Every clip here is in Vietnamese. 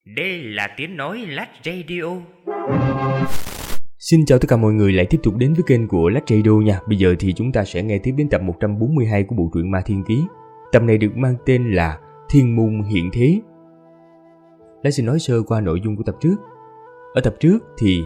Đây là tiếng nói Lách Radio. Xin chào tất cả mọi người lại tiếp tục đến với kênh của Lách Radio nha. Bây giờ thì chúng ta sẽ nghe tiếp đến tập 142 của bộ truyện Ma Thiên Ký. Tập này được mang tên là Thiên Môn Hiện Thế. Lách xin nói sơ qua nội dung của tập trước. Ở tập trước thì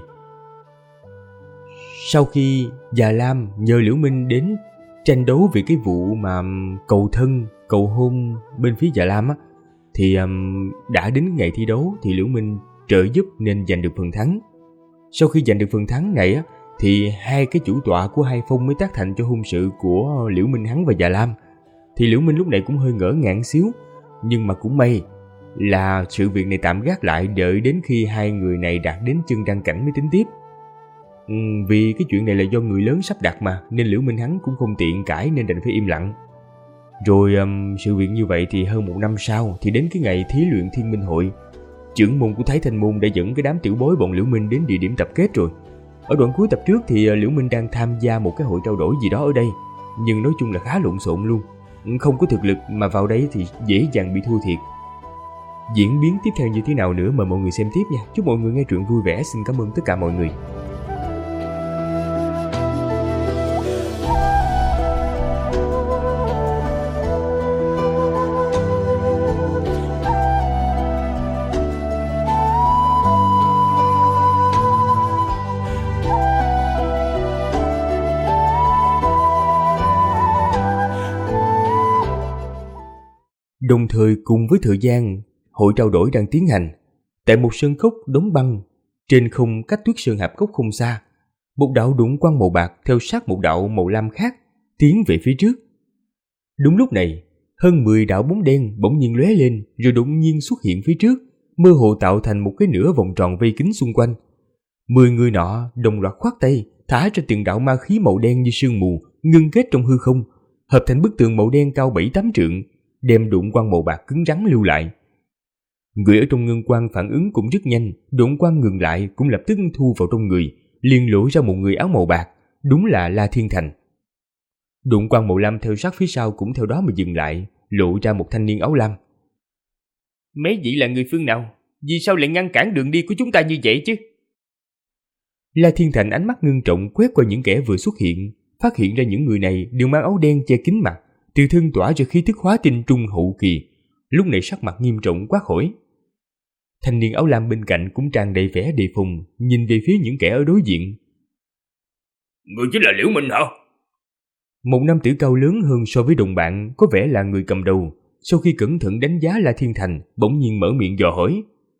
sau khi Già Lam nhờ Liễu Minh đến tranh đấu về cái vụ mà cầu thân, cầu hôn bên phía Già Lam á, thì đã đến ngày thi đấu thì Liễu Minh trợ giúp nên giành được phần thắng. Sau khi giành được phần thắng này á, thì hai cái chủ tọa của hai phong mới tác thành cho hôn sự của Liễu Minh hắn và Già Lam. Thì Liễu Minh lúc này cũng hơi ngỡ ngàng xíu, nhưng mà cũng may là sự việc này tạm gác lại, đợi đến khi hai người này đạt đến chân răng cảnh mới tính tiếp. Vì cái chuyện này là do người lớn sắp đặt mà, nên Liễu Minh hắn cũng không tiện cãi nên đành phải im lặng. Rồi sự việc như vậy thì hơn một năm sau thì đến cái ngày thí luyện Thiên Minh Hội, trưởng môn của Thái Thanh Môn đã dẫn cái đám tiểu bối bọn Liễu Minh đến địa điểm tập kết rồi. Ở đoạn cuối tập trước thì Liễu Minh đang tham gia một cái hội trao đổi gì đó ở đây, nhưng nói chung là khá lộn xộn luôn, không có thực lực mà vào đấy thì dễ dàng bị thua thiệt. Diễn biến tiếp theo như thế nào nữa mời mọi người xem tiếp nha. Chúc mọi người nghe truyện vui vẻ. Xin cảm ơn tất cả mọi người. Đồng thời cùng với thời gian, hội trao đổi đang tiến hành. Tại một sơn cốc đóng băng, trên không cách Tuyết Sơn Hạp Cốc không xa, một đạo đụng quang màu bạc theo sát một đạo màu lam khác tiến về phía trước. Đúng lúc này, hơn 10 đạo bóng đen bỗng nhiên lóe lên rồi đột nhiên xuất hiện phía trước, mơ hồ tạo thành một cái nửa vòng tròn vây kín xung quanh. 10 người nọ đồng loạt khoát tay, thả ra từng đạo ma khí màu đen như sương mù, ngưng kết trong hư không, hợp thành bức tường màu đen cao 7-8 trượng, đem đụng quang màu bạc cứng rắn lưu lại. Người ở trong ngân quang phản ứng cũng rất nhanh, đụng quang ngừng lại cũng lập tức thu vào trong người, liền lộ ra một người áo màu bạc, đúng là La Thiên Thành. Đụng quang màu lam theo sát phía sau cũng theo đó mà dừng lại, lộ ra một thanh niên áo lam. Mấy vị là người phương nào? Vì sao lại ngăn cản đường đi của chúng ta như vậy chứ? La Thiên Thành ánh mắt ngưng trọng quét qua những kẻ vừa xuất hiện, phát hiện ra những người này đều mang áo đen che kín mặt, từ thân tỏa ra khí tức hóa tinh trung hậu kỳ. Lúc này sắc mặt nghiêm trọng quát hỏi. Thanh niên áo lam bên cạnh cũng tràn đầy vẻ đề phòng, nhìn về phía những kẻ ở đối diện. Người chính là Liễu Minh hả? Một nam tử cao lớn hơn so với đồng bạn, có vẻ là người cầm đầu, sau khi cẩn thận đánh giá La Thiên Thành, bỗng nhiên mở miệng dò hỏi.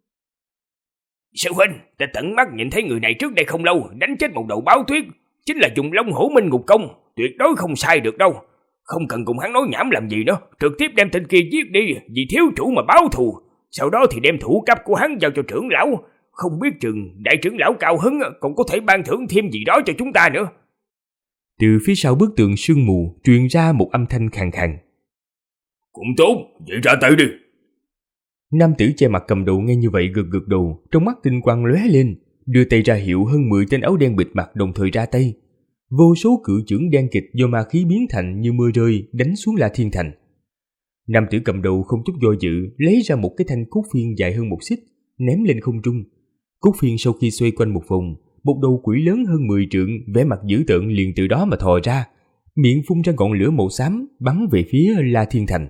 Sư huynh, ta tận mắt nhìn thấy người này trước đây không lâu, đánh chết một đầu báo tuyết, chính là dùng Long Hổ Minh Ngục Công, tuyệt đối không sai được đâu. Không cần cùng hắn nói nhảm làm gì nữa, trực tiếp đem tên kia giết đi, vì thiếu chủ mà báo thù. Sau đó thì đem thủ cấp của hắn giao cho trưởng lão, không biết chừng đại trưởng lão cao hứng còn có thể ban thưởng thêm gì đó cho chúng ta nữa. Từ phía sau bức tường sương mù truyền ra một âm thanh khàn khàn. Cũng tốt, vậy ra tay đi. Nam tử che mặt cầm đầu nghe như vậy gật gật đầu, trong mắt tinh quang lóe lên, đưa tay ra hiệu hơn 10 tên áo đen bịt mặt đồng thời ra tay. Vô số cự chưởng đen kịch do ma khí biến thành như mưa rơi đánh xuống La Thiên Thành. Nam tử cầm đầu không chút do dự lấy ra một cái thanh cốt phiên dài hơn 1 xích, ném lên không trung. Cốt phiên sau khi xoay quanh một vòng, một đầu quỷ lớn hơn 10 trượng vẻ mặt dữ tợn liền từ đó mà thò ra, miệng phun ra ngọn lửa màu xám bắn về phía La Thiên Thành.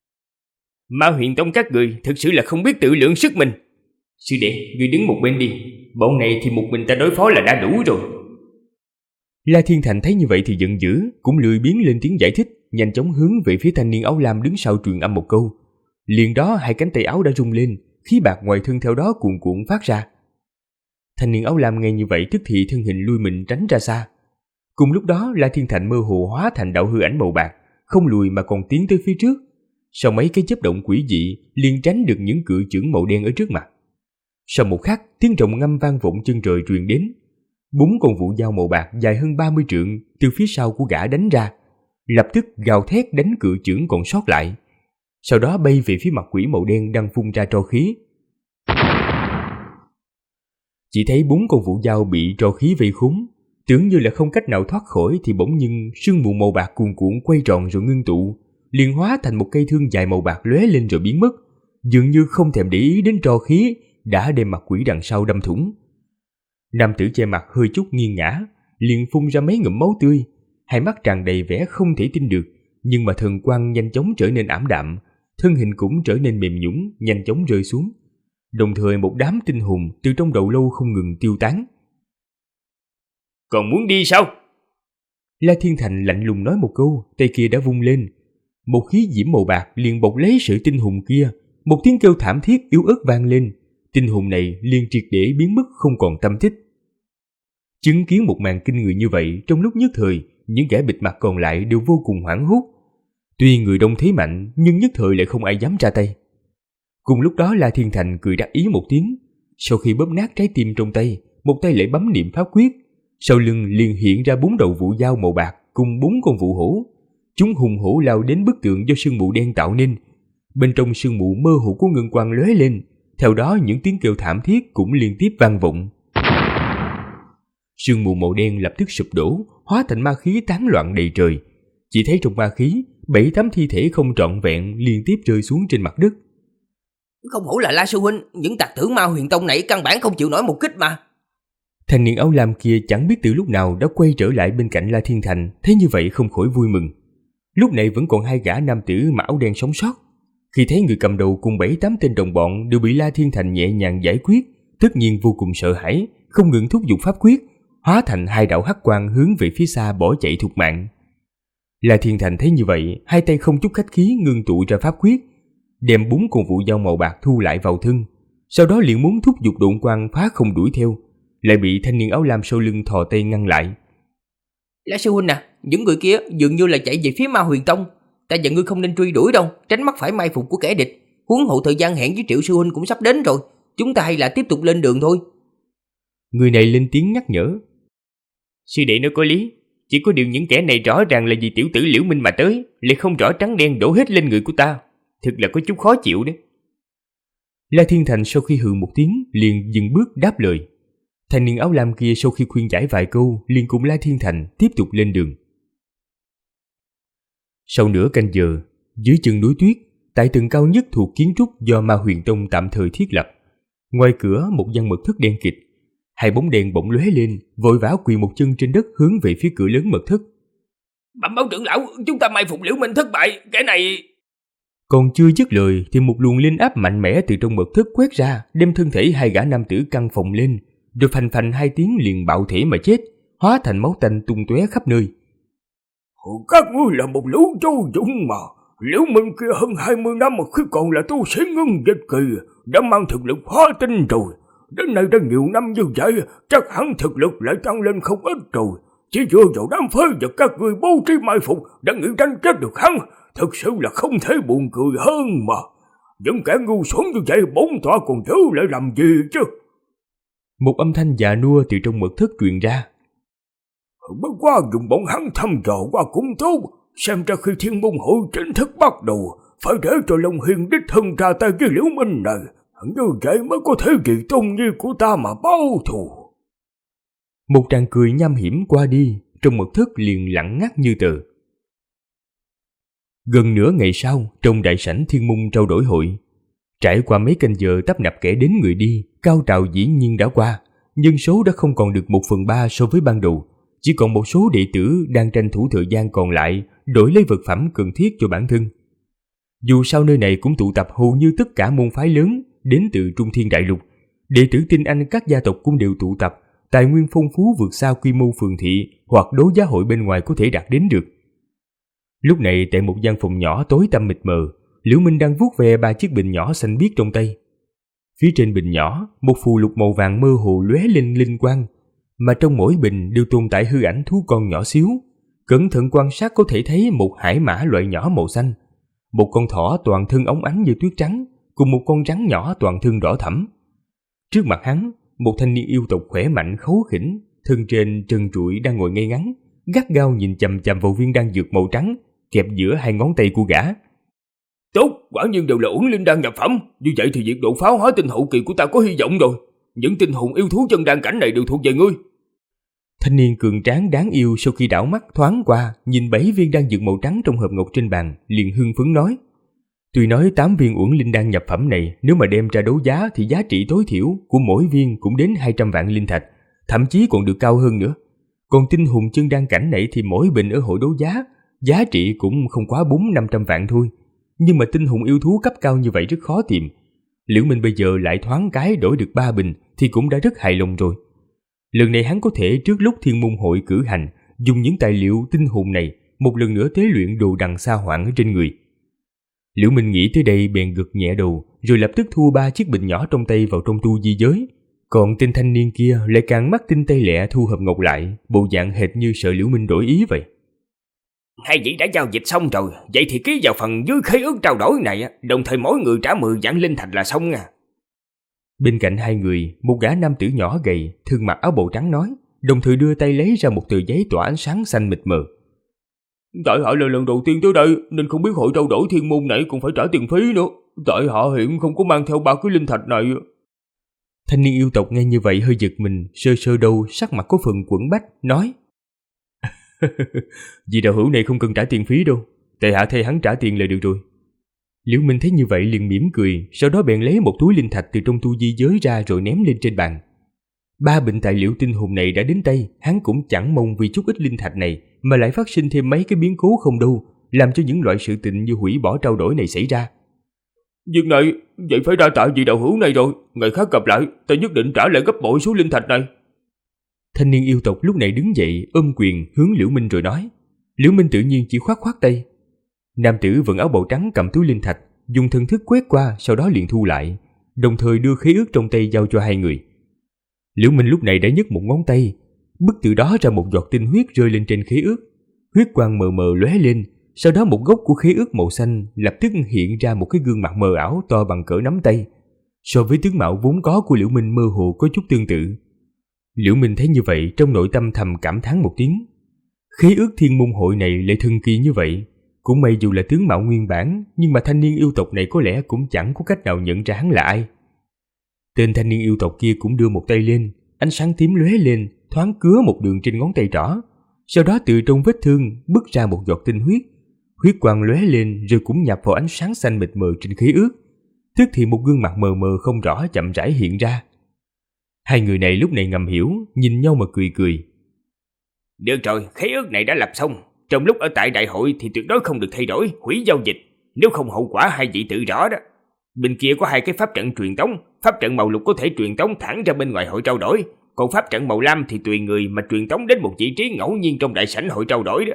Ma Huyền Tông các người thực sự là không biết tự lượng sức mình. Sư đệ, ngươi đứng một bên đi, bọn này thì một mình ta đối phó là đã đủ rồi. La Thiên Thành thấy như vậy thì giận dữ, cũng lười biếng lên tiếng giải thích, nhanh chóng hướng về phía thanh niên áo lam đứng sau truyền âm một câu. Liền đó hai cánh tay áo đã rung lên, khí bạc ngoài thân theo đó cuồn cuộn phát ra. Thanh niên áo lam nghe như vậy tức thì thân hình lui mình tránh ra xa. Cùng lúc đó La Thiên Thành mơ hồ hóa thành đạo hư ảnh màu bạc, không lùi mà còn tiến tới phía trước. Sau mấy cái chớp động quỷ dị, liền tránh được những cự chưởng màu đen ở trước mặt. Sau một khắc, tiếng rồng ngâm vang vọng chân trời truyền đến. 4 con vũ dao màu bạc dài hơn 30 trượng từ phía sau của gã đánh ra, lập tức gào thét đánh cự chưởng còn sót lại, sau đó bay về phía mặt quỷ màu đen đang phun ra tro khí. Chỉ thấy 4 con vũ dao bị tro khí vây khốn, tưởng như là không cách nào thoát khỏi thì bỗng nhiên sương mù màu bạc cuồn cuộn quay tròn rồi ngưng tụ, liền hóa thành một cây thương dài màu bạc lóe lên rồi biến mất, dường như không thèm để ý đến tro khí đã đem mặt quỷ đằng sau đâm thủng. Nam tử che mặt hơi chút nghiêng ngã, liền phun ra mấy ngụm máu tươi, hai mắt tràn đầy vẻ không thể tin được, nhưng mà thần quang nhanh chóng trở nên ảm đạm, thân hình cũng trở nên mềm nhũn, nhanh chóng rơi xuống. Đồng thời một đám tinh hồn từ trong đầu lâu không ngừng tiêu tán. Còn muốn đi sao? La Thiên Thành lạnh lùng nói một câu, tay kia đã vung lên. Một khí diễm màu bạc liền bọc lấy sự tinh hồn kia, một tiếng kêu thảm thiết yếu ớt vang lên. Tinh hồn này liền triệt để biến mất không còn tâm tích. Chứng kiến một màn kinh người như vậy, trong lúc nhất thời, những kẻ bịt mặt còn lại đều vô cùng hoảng hốt. Tuy người đông thế mạnh, nhưng nhất thời lại không ai dám ra tay. Cùng lúc đó La Thiên Thành cười đắc ý một tiếng, sau khi bóp nát trái tim trong tay, một tay lại bấm niệm pháp quyết, sau lưng liền hiện ra 4 đầu vụ dao màu bạc cùng 4 con vụ hổ. Chúng hùng hổ lao đến bức tượng do sương mù đen tạo nên. Bên trong sương mù mơ hồ có ngân quang lóe lên, theo đó những tiếng kêu thảm thiết cũng liên tiếp vang vọng. Sương mù màu đen lập tức sụp đổ, hóa thành ma khí tán loạn đầy trời. Chỉ thấy trong ma khí, 7-8 thi thể không trọn vẹn liên tiếp rơi xuống trên mặt đất. Không hổ là La sư huynh, những tặc tử Ma Huyền Tông này căn bản không chịu nổi một kích mà. Thanh niên áo lam kia chẳng biết từ lúc nào đã quay trở lại bên cạnh La Thiên Thành, thấy như vậy không khỏi vui mừng. Lúc này vẫn còn 2 gã nam tử mặc áo đen sống sót. Khi thấy người cầm đầu cùng 7-8 tên đồng bọn đều bị La Thiên Thành nhẹ nhàng giải quyết, tất nhiên vô cùng sợ hãi, không ngừng thúc giục pháp quyết, hóa thành 2 đạo hắc quang hướng về phía xa bỏ chạy thục mạng. La Thiên Thành thấy như vậy, 2 tay không chút khách khí ngưng tụ ra pháp quyết, đem 4 con vụ dao màu bạc thu lại vào thân, sau đó liền muốn thúc giục độn quang phá không đuổi theo, lại bị thanh niên áo lam sau lưng thò tay ngăn lại. La sư huynh à, những người kia dường như là chạy về phía Ma Huyền Tông, ta dặn ngươi không nên truy đuổi đâu, tránh mắc phải mai phục của kẻ địch. Huống hộ thời gian hẹn với Triệu sư huynh cũng sắp đến rồi, chúng ta hay là tiếp tục lên đường thôi. Người này lên tiếng nhắc nhở. Sư đệ nói có lý, chỉ có điều những kẻ này rõ ràng là vì tiểu tử Liễu Minh mà tới, lại không rõ trắng đen đổ hết lên người của ta, thực là có chút khó chịu đấy. La Thiên Thành sau khi hừ một tiếng liền dừng bước đáp lời. Thanh niên áo lam kia sau khi khuyên giải vài câu liền cùng La Thiên Thành tiếp tục lên đường. Sau nửa canh giờ, dưới chân núi tuyết, tại tầng cao nhất thuộc kiến trúc do Ma Huyền Tông tạm thời thiết lập, ngoài cửa một gian mật thất đen kịt, 2 bóng đèn bỗng lóe lên, vội vã quỳ một chân trên đất hướng về phía cửa lớn mật thất. Bẩm báo trưởng lão, chúng ta mai phục Liễu Minh thất bại, kẻ này... Còn chưa dứt lời thì một luồng linh áp mạnh mẽ từ trong mật thất quét ra, đem thân thể 2 gã nam tử căng phồng lên, rồi phành phành 2 tiếng liền bạo thể mà chết, hóa thành máu tanh tung tóe khắp nơi. Các ngươi là một lũ châu dũng mà. Liễu Minh kia hơn 20 năm mà khi còn là tu sĩ ngưng dịch kỳ đã mang thực lực hóa tinh rồi. Đến nay đã nhiều năm như vậy, chắc hẳn thực lực lại tăng lên không ít rồi. Chỉ dựa vào đám phế vật các ngươi bố trí mai phục đã nghĩ đánh chết được hắn, thực sự là không thể buồn cười hơn mà. Những kẻ ngu xuẩn như vậy bổn tọa còn giữ lại làm gì chứ? Một âm thanh già nua từ trong mật thất truyền ra. Bất quá dùng bọn hắn thăm dò qua cũng tốt, xem ra khi Thiên Môn Hội chính thức bắt đầu, phải để cho Long Hiên đích thân ra tay với Liễu Minh này, như vậy mới có thể vì tôn nhi của ta mà báo thù. Một tràng cười nham hiểm qua đi, trong mật thất liền lặng ngắt như tờ. Gần nửa ngày sau, trong đại sảnh Thiên Môn trao đổi hội, trải qua mấy canh giờ tấp nập kẻ đến người đi, cao trào dĩ nhiên đã qua, nhân số đã không còn được 1/3 so với ban đầu, chỉ còn một số đệ tử đang tranh thủ thời gian còn lại đổi lấy vật phẩm cần thiết cho bản thân. Dù sao nơi này cũng tụ tập hầu như tất cả môn phái lớn đến từ Trung Thiên Đại Lục, đệ tử tinh anh các gia tộc cũng đều tụ tập, tài nguyên phong phú vượt xa quy mô phường thị hoặc đấu giá hội bên ngoài có thể đạt đến được. Lúc này tại một gian phòng nhỏ tối tăm mịt mờ, Liễu Minh đang vuốt ve 3 chiếc bình nhỏ xanh biếc trong tay. Phía trên bình nhỏ, một phù lục màu vàng mơ hồ lóe lên linh quang, mà trong mỗi bình đều tồn tại hư ảnh thú con nhỏ xíu. Cẩn thận quan sát có thể thấy một hải mã loại nhỏ màu xanh, một con thỏ toàn thân óng ánh như tuyết trắng, cùng một con rắn nhỏ toàn thân đỏ thẫm. Trước mặt hắn, một thanh niên yêu tộc khỏe mạnh khấu khỉnh, thân trên trần trụi đang ngồi ngay ngắn, gắt gao nhìn chằm chằm vào viên đan dược màu trắng kẹp giữa 2 ngón tay của gã. Tốt, quả nhiên đều là uẩn linh đan nhập phẩm, như vậy thì việc đột phá hóa tinh hậu kỳ của ta có hy vọng rồi. Những tinh hồn yêu thú chân đan cảnh này đều thuộc về ngươi. Thanh niên cường tráng đáng yêu sau khi đảo mắt thoáng qua, nhìn 7 viên đan dược màu trắng trong hộp ngọc trên bàn, liền hưng phấn nói. Tuy nói 8 viên Uẩn Linh Đan nhập phẩm này nếu mà đem ra đấu giá thì giá trị tối thiểu của mỗi viên cũng đến 200 vạn linh thạch, thậm chí còn được cao hơn nữa. Còn tinh hùng chân đan cảnh này thì mỗi bình ở hội đấu giá, giá trị cũng không quá 400-500 vạn thôi. Nhưng mà tinh hùng yêu thú cấp cao như vậy rất khó tìm. Liễu Minh bây giờ lại thoáng cái đổi được 3 bình thì cũng đã rất hài lòng rồi. Lần này hắn có thể trước lúc Thiên Môn Hội cử hành, dùng những tài liệu tinh hùng này một lần nữa tế luyện đồ đằng sa hoảng ở trên người. Liễu Minh nghĩ tới đây bèn gật nhẹ đầu, rồi lập tức thu 3 chiếc bình nhỏ trong tay vào trong tu di giới. Còn tên thanh niên kia lại càng mắt tinh tay lẹ thu hộp ngọc lại, bộ dạng hệt như sợ Liễu Minh đổi ý vậy. Hai vị đã giao dịch xong rồi, vậy thì ký vào phần dưới khế ước trao đổi này, đồng thời mỗi người trả 10 vạn linh thạch là xong nha. Bên cạnh hai người, một gã nam tử nhỏ gầy, thân mặc áo bào trắng nói, đồng thời đưa tay lấy ra một tờ giấy tỏa ánh sáng xanh mịt mờ. Tại hạ là lần đầu tiên tới đây nên không biết hội trao đổi thiên môn này cũng phải trả tiền phí nữa. Tại hạ hiện không có mang theo 3 cái linh thạch này. Thanh niên yêu tộc nghe như vậy hơi giật mình, sơ sơ đầu, sắc mặt có phần quẫn bách, nói: Vị đạo hữu này không cần trả tiền phí đâu, tại hạ thay hắn trả tiền là được rồi. Liễu Minh thấy như vậy liền mỉm cười, sau đó bèn lấy một túi linh thạch từ trong tu di giới ra rồi ném lên trên bàn. 3 bình tài liệu tinh hùng này đã đến tay, hắn cũng chẳng mong vì chút ít linh thạch này mà lại phát sinh thêm mấy cái biến cố không đâu, làm cho những loại sự tình như hủy bỏ trao đổi này xảy ra. Việc này, vậy phải đa tạ vị đạo hữu này rồi, ngày khác gặp lại, ta nhất định trả lại gấp bội số linh thạch này. Thanh niên yêu tộc lúc này đứng dậy ôm quyền hướng Liễu Minh rồi nói. Liễu Minh tự nhiên chỉ khoát khoát tay. Nam tử vận áo bào trắng cầm túi linh thạch, dùng thần thức quét qua, sau đó liền thu lại, đồng thời đưa khế ước trong tay giao cho hai người. Liễu Minh lúc này đã nhấc một ngón tay, bức từ đó ra một giọt tinh huyết rơi lên trên khế ước. Huyết quang mờ mờ lóe lên, sau đó một góc của khế ước màu xanh lập tức hiện ra một cái gương mặt mờ ảo to bằng cỡ nắm tay. So với tướng mạo vốn có của Liễu Minh mơ hồ có chút tương tự. Liễu Minh thấy như vậy trong nội tâm thầm cảm thán một tiếng. Khế ước thiên môn hội này lại thần kỳ như vậy. Cũng may dù là tướng mạo nguyên bản, nhưng mà thanh niên yêu tộc này có lẽ cũng chẳng có cách nào nhận ra hắn là ai. Tên thanh niên yêu tộc kia cũng đưa một tay lên, ánh sáng tím lóe lên, thoáng cứa một đường trên ngón tay trỏ. Sau đó từ trong vết thương bứt ra một giọt tinh huyết. Huyết quang lóe lên rồi cũng nhập vào ánh sáng xanh mịt mờ trên khế ước. Tức thì một gương mặt mờ mờ không rõ chậm rãi hiện ra. Hai người này lúc này ngầm hiểu, nhìn nhau mà cười cười. Được rồi, khế ước này đã lập xong. Trong lúc ở tại đại hội thì tuyệt đối không được thay đổi, hủy giao dịch. Nếu không hậu quả hai vị tự rõ đó. Bên kia có 2 cái pháp trận truyền tống. Pháp trận màu lục có thể truyền tống thẳng ra bên ngoài hội trao đổi. Còn pháp trận màu lam thì tùy người mà truyền tống đến một vị trí ngẫu nhiên trong đại sảnh hội trao đổi đó.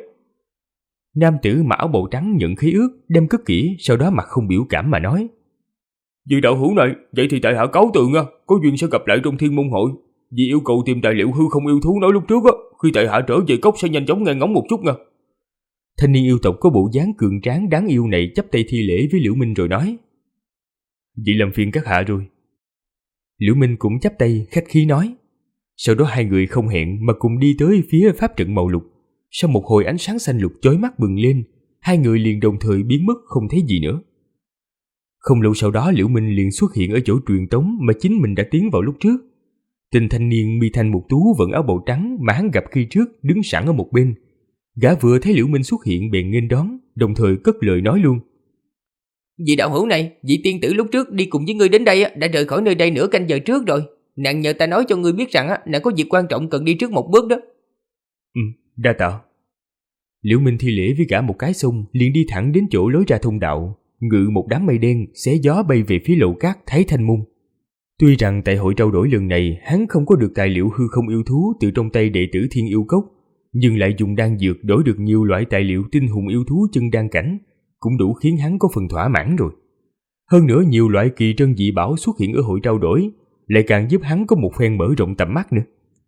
Nam tử mặc áo bào trắng nhận khế ước, đem cất kỹ, sau đó mặt không biểu cảm mà nói. Vị đạo hữu này, vậy thì tại hạ cáo từ nha, có duyên sẽ gặp lại trong thiên môn hội. Vì yêu cầu tìm tài liệu hư không yêu thú nói lúc trước á, khi tại hạ trở về cốc sẽ nhanh chóng nghe ngóng một chút nha. Thanh niên yêu tộc có bộ dáng cường tráng đáng yêu này chắp tay thi lễ với Liễu Minh rồi nói. Vậy làm phiền các hạ rồi. Liễu Minh cũng chắp tay khách khí nói. Sau đó hai người không hẹn mà cùng đi tới phía pháp trận màu lục. Sau một hồi ánh sáng xanh lục chói mắt bừng lên, hai người liền đồng thời biến mất không thấy gì nữa. Không lâu sau đó Liễu Minh liền xuất hiện ở chỗ truyền tống mà chính mình đã tiến vào lúc trước. Tên thanh niên mi thanh mục tú vận áo bào trắng mà hắn gặp khi trước đứng sẵn ở một bên. Gã vừa thấy Liễu Minh xuất hiện bèn nghênh đón, đồng thời cất lời nói luôn. Vị đạo hữu này, vị tiên tử lúc trước đi cùng với ngươi đến đây đã rời khỏi nơi đây nửa canh giờ trước rồi. Nàng nhờ ta nói cho ngươi biết rằng nàng có việc quan trọng cần đi trước một bước đó. Đa tạ. Liễu Minh thi lễ với gã một cái xong liền đi thẳng đến chỗ lối ra thông đạo, ngự một đám mây đen xé gió bay về phía lầu cát Thái Thanh Môn. Tuy rằng tại hội trao đổi lần này hắn không có được tài liệu hư không yêu thú từ trong tay đệ tử Thiên Yêu Cốc, nhưng lại dùng đan dược đổi được nhiều loại tài liệu tinh hùng yêu thú chân đan cảnh, cũng đủ khiến hắn có phần thỏa mãn rồi. Hơn nữa nhiều loại kỳ trân dị bảo xuất hiện ở hội trao đổi, lại càng giúp hắn có một phen mở rộng tầm mắt nữa.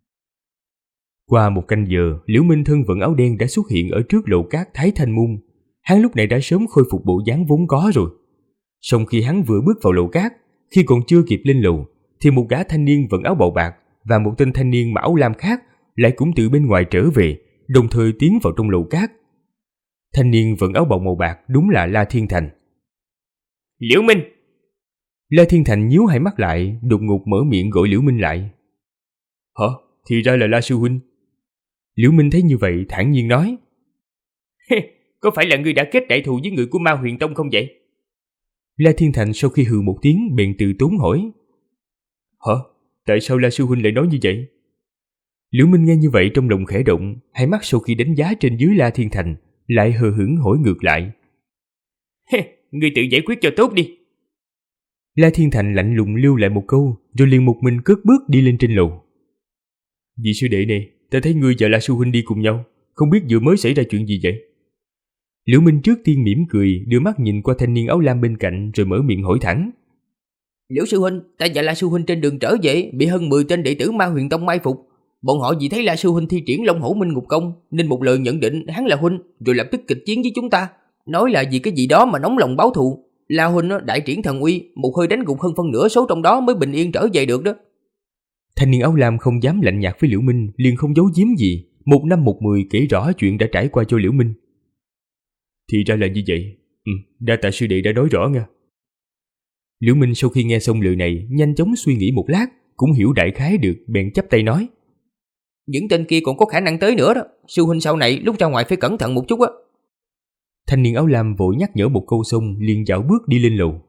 Qua một canh giờ, Liễu Minh thân vận áo đen đã xuất hiện ở trước lầu cát Thái Thanh Môn. Hắn lúc này đã sớm khôi phục bộ dáng vốn có rồi. Song khi hắn vừa bước vào lầu cát, khi còn chưa kịp lên lầu, thì một gã thanh niên vận áo bào bạc và một tên thanh niên mặc áo lam khác lại cũng từ bên ngoài trở về, đồng thời tiến vào trong lầu cát. Thanh niên vận áo bào màu bạc đúng là La Thiên Thành. Liễu Minh! La Thiên Thành nhíu hai mắt lại, đột ngột mở miệng gọi Liễu Minh lại. Hả? Thì ra là La sư huynh. Liễu Minh thấy như vậy thản nhiên nói. Có phải là ngươi đã kết đại thù với người của Ma Huyền Tông không vậy? La Thiên Thành sau khi hừ một tiếng bèn từ tốn hỏi: Hả? Tại sao La sư huynh lại nói như vậy? Liễu Minh nghe như vậy trong lòng khẽ động, hai mắt sau khi đánh giá trên dưới La Thiên Thành lại hờ hững hỏi ngược lại: Ngươi tự giải quyết cho tốt đi. La Thiên Thành lạnh lùng lưu lại một câu, rồi liền một mình cất bước đi lên trên lầu. Vị sư đệ này, ta thấy ngươi và La sư huynh đi cùng nhau, không biết vừa mới xảy ra chuyện gì vậy? Liễu Minh trước tiên mỉm cười, đưa mắt nhìn qua thanh niên áo lam bên cạnh rồi mở miệng hỏi thẳng: Liễu sư huynh, ta và La sư huynh trên đường trở về bị hơn 10 tên đệ tử Ma Huyền Tông mai phục. Bọn họ vì thấy La sư huynh thi triển Long Hổ Minh Ngục Công nên một lời nhận định hắn là huynh, rồi lập tức kịch chiến với chúng ta, nói là vì cái gì đó mà nóng lòng báo thù. La huynh đại triển thần uy, một hơi đánh gục hơn phân nửa số trong đó mới bình yên trở về được đó. Thanh niên áo lam không dám lạnh nhạt với Liễu Minh, liền không giấu giếm gì, một năm một mười kể rõ chuyện đã trải qua cho Liễu Minh. Thì ra là như vậy. Đa tạ sư đệ đã nói rõ nha. Liễu Minh sau khi nghe xong lời này, nhanh chóng suy nghĩ một lát, cũng hiểu đại khái được, bèn chắp tay nói: Những tên kia còn có khả năng tới nữa đó, sư huynh sau này lúc ra ngoài phải cẩn thận một chút á. Thanh niên áo lam vội nhắc nhở một câu xong liền dạo bước đi lên lầu.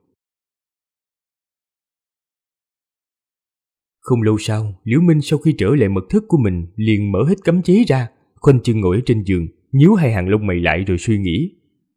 Không lâu sau, Liễu Minh sau khi trở lại mật thất của mình liền mở hết cấm chế ra, khoanh chân ngồi ở trên giường, nhíu hai hàng lông mày lại rồi suy nghĩ.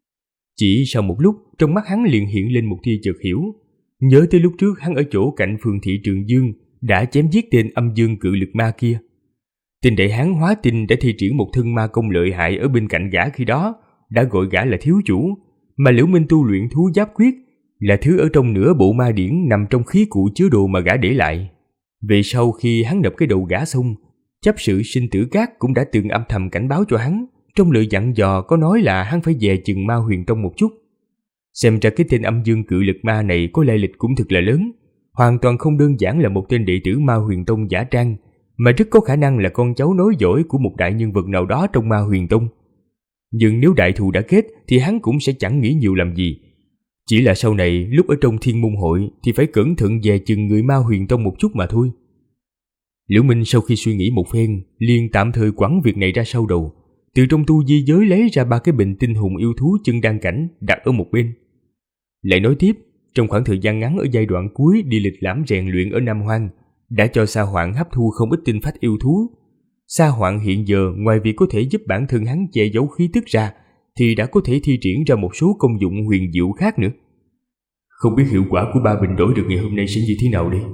Chỉ sau một lúc, trong mắt hắn liền hiện lên một tia chợt hiểu, nhớ tới lúc trước hắn ở chỗ cạnh phường thị Trường Dương đã chém giết tên âm dương cự lực ma kia. Tên đại hán hóa tinh đã thi triển một thân ma công lợi hại ở bên cạnh gã khi đó, đã gọi gã là thiếu chủ, mà Liễu Minh tu luyện thú giáp quyết là thứ ở trong nửa bộ ma điển nằm trong khí cụ chứa đồ mà gã để lại. Về sau khi hắn nộp cái đầu gã xong, chấp sự Sinh Tử Cát cũng đã từng âm thầm cảnh báo cho hắn, trong lời dặn dò có nói là hắn phải dè chừng Ma Huyền Tông một chút. Xem ra cái tên âm dương cự lực ma này có lai lịch cũng thật là lớn, hoàn toàn không đơn giản là một tên đệ tử Ma Huyền Tông giả trang, mà rất có khả năng là con cháu nối dõi của một đại nhân vật nào đó trong Ma Huyền Tông. Nhưng nếu đại thù đã kết thì hắn cũng sẽ chẳng nghĩ nhiều làm gì. Chỉ là sau này lúc ở trong Thiên Môn Hội thì phải cẩn thận dè chừng người Ma Huyền Tông một chút mà thôi. Liễu Minh sau khi suy nghĩ một phen, liền tạm thời quẳng việc này ra sau đầu, từ trong tu di giới lấy ra 3 cái bình tinh hùng yêu thú chân đan cảnh đặt ở một bên. Lại nói tiếp, trong khoảng thời gian ngắn ở giai đoạn cuối đi lịch lãm rèn luyện ở Nam Hoang, đã cho Sa Hoạn hấp thu không ít tinh phách yêu thú. Sa Hoạn hiện giờ ngoài việc có thể giúp bản thân hắn che giấu khí tức ra, thì đã có thể thi triển ra một số công dụng huyền diệu khác nữa. Không biết hiệu quả của 3 bình đổi được ngày hôm nay sẽ như thế nào đây?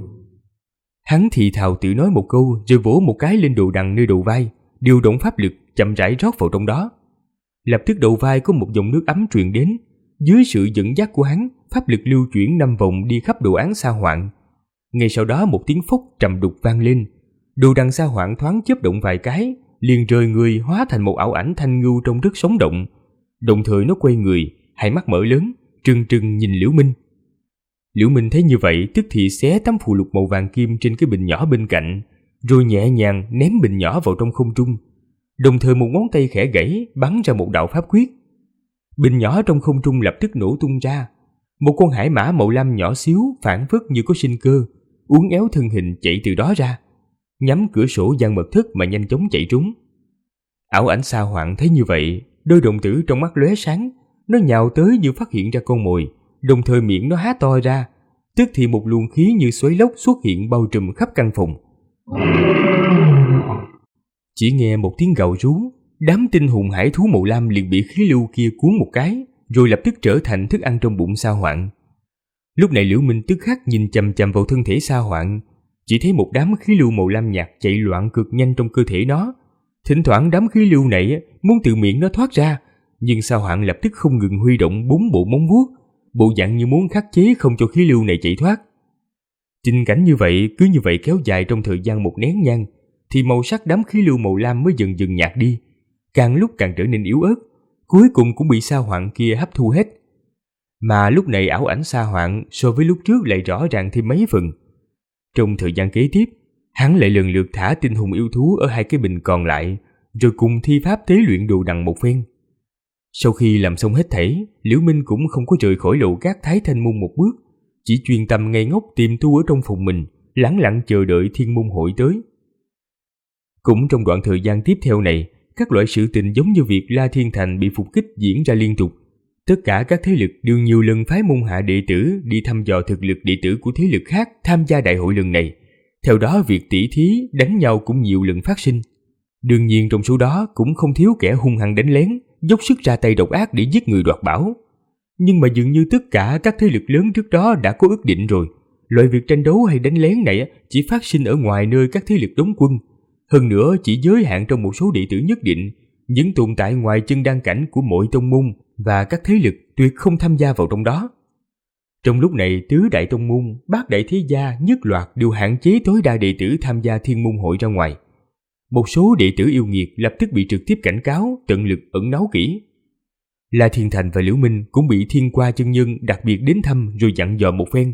Hắn thì thào tự nói một câu rồi vỗ một cái lên đồ đằng nơi đầu vai, điều động pháp lực chậm rãi rót vào trong đó. Lập tức đầu vai có một dòng nước ấm truyền đến, dưới sự dẫn dắt của hắn, pháp lực lưu chuyển 5 vòng đi khắp đồ án Sa Hoạn. Ngay sau đó một tiếng phốc trầm đục vang lên, đồ đằng Sa Hoạn thoáng chớp động vài cái, liền rời người hóa thành một ảo ảnh thanh ngưu trông rất sống động. Đồng thời nó quay người, hai mắt mở lớn, trừng trừng nhìn Liễu Minh. Liễu Minh thấy như vậy tức thì xé tấm phù lục màu vàng kim trên cái bình nhỏ bên cạnh, rồi nhẹ nhàng ném bình nhỏ vào trong không trung. Đồng thời một ngón tay khẽ gãy bắn ra một đạo pháp quyết. Bình nhỏ trong không trung lập tức nổ tung ra. Một con hải mã màu lam nhỏ xíu phảng phất như có sinh cơ, uốn éo thân hình chạy từ đó ra, nhắm cửa sổ gian mật thất mà nhanh chóng chạy trốn. Ảo ảnh Sa Hoạn thấy như vậy, đôi đồng tử trong mắt lóe sáng, nó nhào tới như phát hiện ra con mồi, đồng thời miệng nó há to ra, tức thì một luồng khí như xoáy lốc xuất hiện bao trùm khắp căn phòng. Chỉ nghe một tiếng gào rú, đám tinh hùng hải thú màu lam liền bị khí lưu kia cuốn một cái, rồi lập tức trở thành thức ăn trong bụng Sa Hoạn. Lúc này Liễu Minh tức khắc nhìn chằm chằm vào thân thể Sa Hoạn, chỉ thấy một đám khí lưu màu lam nhạt chạy loạn cực nhanh trong cơ thể nó. Thỉnh thoảng đám khí lưu này muốn từ miệng nó thoát ra, nhưng Sa Hoạn lập tức không ngừng huy động 4 bộ móng vuốt, bộ dạng như muốn khắc chế không cho khí lưu này chạy thoát. Tình cảnh như vậy cứ như vậy kéo dài trong thời gian một nén nhang, thì màu sắc đám khí lưu màu lam mới dần dần nhạt đi, càng lúc càng trở nên yếu ớt, cuối cùng cũng bị Sa Hoạn kia hấp thu hết. Mà lúc này ảo ảnh Sa Hoạn so với lúc trước lại rõ ràng thêm mấy phần. Trong thời gian kế tiếp, hắn lại lần lượt thả tinh hùng yêu thú ở 2 cái bình còn lại, rồi cùng thi pháp tế luyện đồ đằng một phen. Sau khi làm xong hết thảy, Liễu Minh cũng không có rời khỏi lầu cát Thái Thanh Môn một bước, chỉ chuyên tâm ngây ngốc tìm tu ở trong phòng mình, lẳng lặng chờ đợi Thiên Môn Hội tới. Cũng trong đoạn thời gian tiếp theo này, các loại sự tình giống như việc La Thiên Thành bị phục kích diễn ra liên tục. Tất cả các thế lực đều nhiều lần phái môn hạ đệ tử đi thăm dò thực lực đệ tử của thế lực khác tham gia đại hội lần này. Theo đó việc tỉ thí đánh nhau cũng nhiều lần phát sinh. Đương nhiên trong số đó cũng không thiếu kẻ hung hăng đánh lén, dốc sức ra tay độc ác để giết người đoạt bảo. Nhưng mà dường như tất cả các thế lực lớn trước đó đã có ước định rồi. Loại việc tranh đấu hay đánh lén này chỉ phát sinh ở ngoài nơi các thế lực đóng quân. Hơn nữa chỉ giới hạn trong một số đệ tử nhất định, những tồn tại ngoài chân đan cảnh của mỗi tông môn và các thế lực tuyệt không tham gia vào trong đó. Trong lúc này, tứ đại tông môn, bát đại thế gia nhất loạt đều hạn chế tối đa đệ tử tham gia thiên môn hội ra ngoài. Một số đệ tử yêu nghiệt lập tức bị trực tiếp cảnh cáo, tận lực ẩn náu kỹ. La Thiên Thành và Liễu Minh cũng bị Thiên Qua chân nhân đặc biệt đến thăm rồi dặn dò một phen.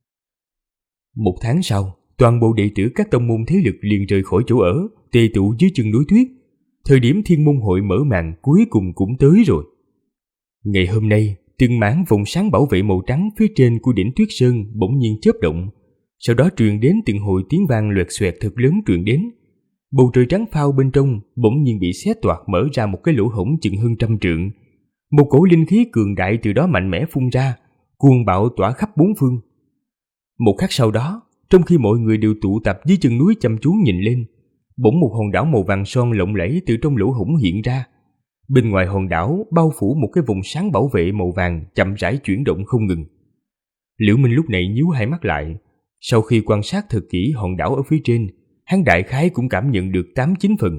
Một tháng sau, toàn bộ đệ tử các tông môn thế lực liền rời khỏi chỗ ở, tề tụ dưới chân núi tuyết. Thời điểm thiên môn hội mở màn cuối cùng cũng tới rồi. Ngày hôm nay, từng mảng vòng sáng bảo vệ màu trắng phía trên của đỉnh Tuyết Sơn bỗng nhiên chớp động, sau đó truyền đến từng hồi tiếng vang loẹt xoẹt thật lớn truyền đến. Bầu trời trắng phao bên trong bỗng nhiên bị xé toạc mở ra một cái lỗ hổng chừng hơn 100 trượng. Một cổ linh khí cường đại từ đó mạnh mẽ phun ra, cuồng bạo tỏa khắp bốn phương. Một khắc sau đó, trong khi mọi người đều tụ tập dưới chân núi chăm chú nhìn lên, bỗng một hòn đảo màu vàng son lộng lẫy từ trong lỗ hổng hiện ra. Bên ngoài hòn đảo bao phủ một cái vùng sáng bảo vệ màu vàng chậm rãi chuyển động không ngừng. Liễu Minh lúc này nhíu hai mắt lại. Sau khi quan sát thật kỹ hòn đảo ở phía trên, hắn đại khái cũng cảm nhận được 8-9 phần.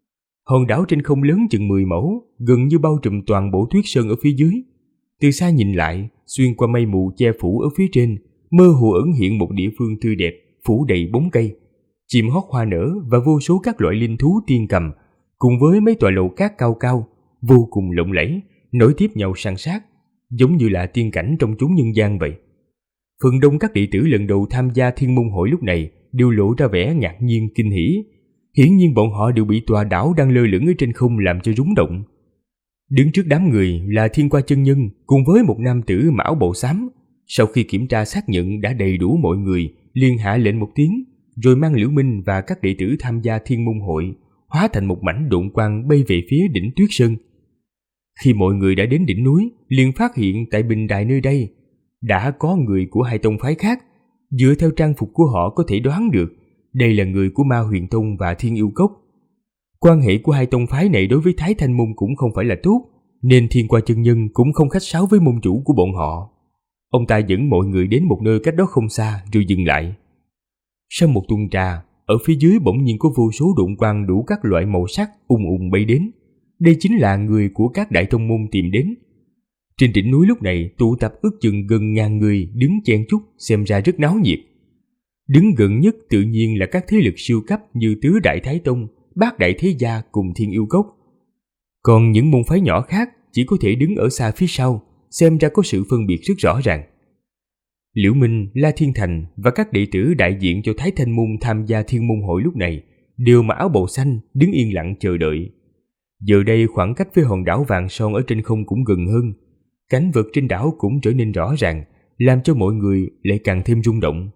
Hòn đảo trên không lớn chừng 10 mẫu, gần như bao trùm toàn bộ tuyết sơn ở phía dưới. Từ xa nhìn lại, xuyên qua mây mù che phủ ở phía trên, mơ hồ ẩn hiện một địa phương tươi đẹp, phủ đầy bóng cây, chim hót hoa nở và vô số các loại linh thú tiên cầm, cùng với mấy tòa lầu cát cao cao, vô cùng lộng lẫy, nối tiếp nhau san sát, giống như là tiên cảnh trong chốn nhân gian vậy. Phần đông các đệ tử lần đầu tham gia thiên môn hội lúc này đều lộ ra vẻ ngạc nhiên kinh hỉ. Hiển nhiên bọn họ đều bị tòa đảo đang lơ lửng ở trên không làm cho rúng động. Đứng trước đám người là Thiên Qua chân nhân cùng với một nam tử mão bộ xám. Sau khi kiểm tra xác nhận đã đầy đủ mọi người, liền hạ lệnh một tiếng, rồi mang Liễu Minh và các đệ tử tham gia thiên môn hội hóa thành một mảnh độn quang bay về phía đỉnh Tuyết Sơn. Khi mọi người đã đến đỉnh núi, liền phát hiện tại bình đài nơi đây đã có người của hai tông phái khác. Dựa theo trang phục của họ có thể đoán được đây là người của Ma Huyền Tông và Thiên Yêu Cốc. Quan hệ của hai tông phái này đối với Thái Thanh Môn cũng không phải là tốt, nên Thiên Qua chân nhân cũng không khách sáo với môn chủ của bọn họ. Ông ta dẫn mọi người đến một nơi cách đó không xa rồi dừng lại. Sau một tuần trà, ở phía dưới bỗng nhiên có vô số độn quang đủ các loại màu sắc ùng bay đến. Đây chính là người của các đại tông môn tìm đến. Trên đỉnh núi lúc này tụ tập ước chừng gần 1000 người đứng chen chúc, xem ra rất náo nhiệt. Đứng gần nhất tự nhiên là các thế lực siêu cấp như Tứ Đại Thái Tông, Bát Đại Thế Gia cùng Thiên Yêu Cốc. Còn những môn phái nhỏ khác chỉ có thể đứng ở xa phía sau, xem ra có sự phân biệt rất rõ ràng. Liễu Minh, La Thiên Thành và các đệ tử đại diện cho Thái Thanh Môn tham gia thiên môn hội lúc này đều mặc áo bào xanh, đứng yên lặng chờ đợi. Giờ đây khoảng cách với hòn đảo vàng son ở trên không cũng gần hơn, cảnh vật trên đảo cũng trở nên rõ ràng, làm cho mọi người lại càng thêm rung động.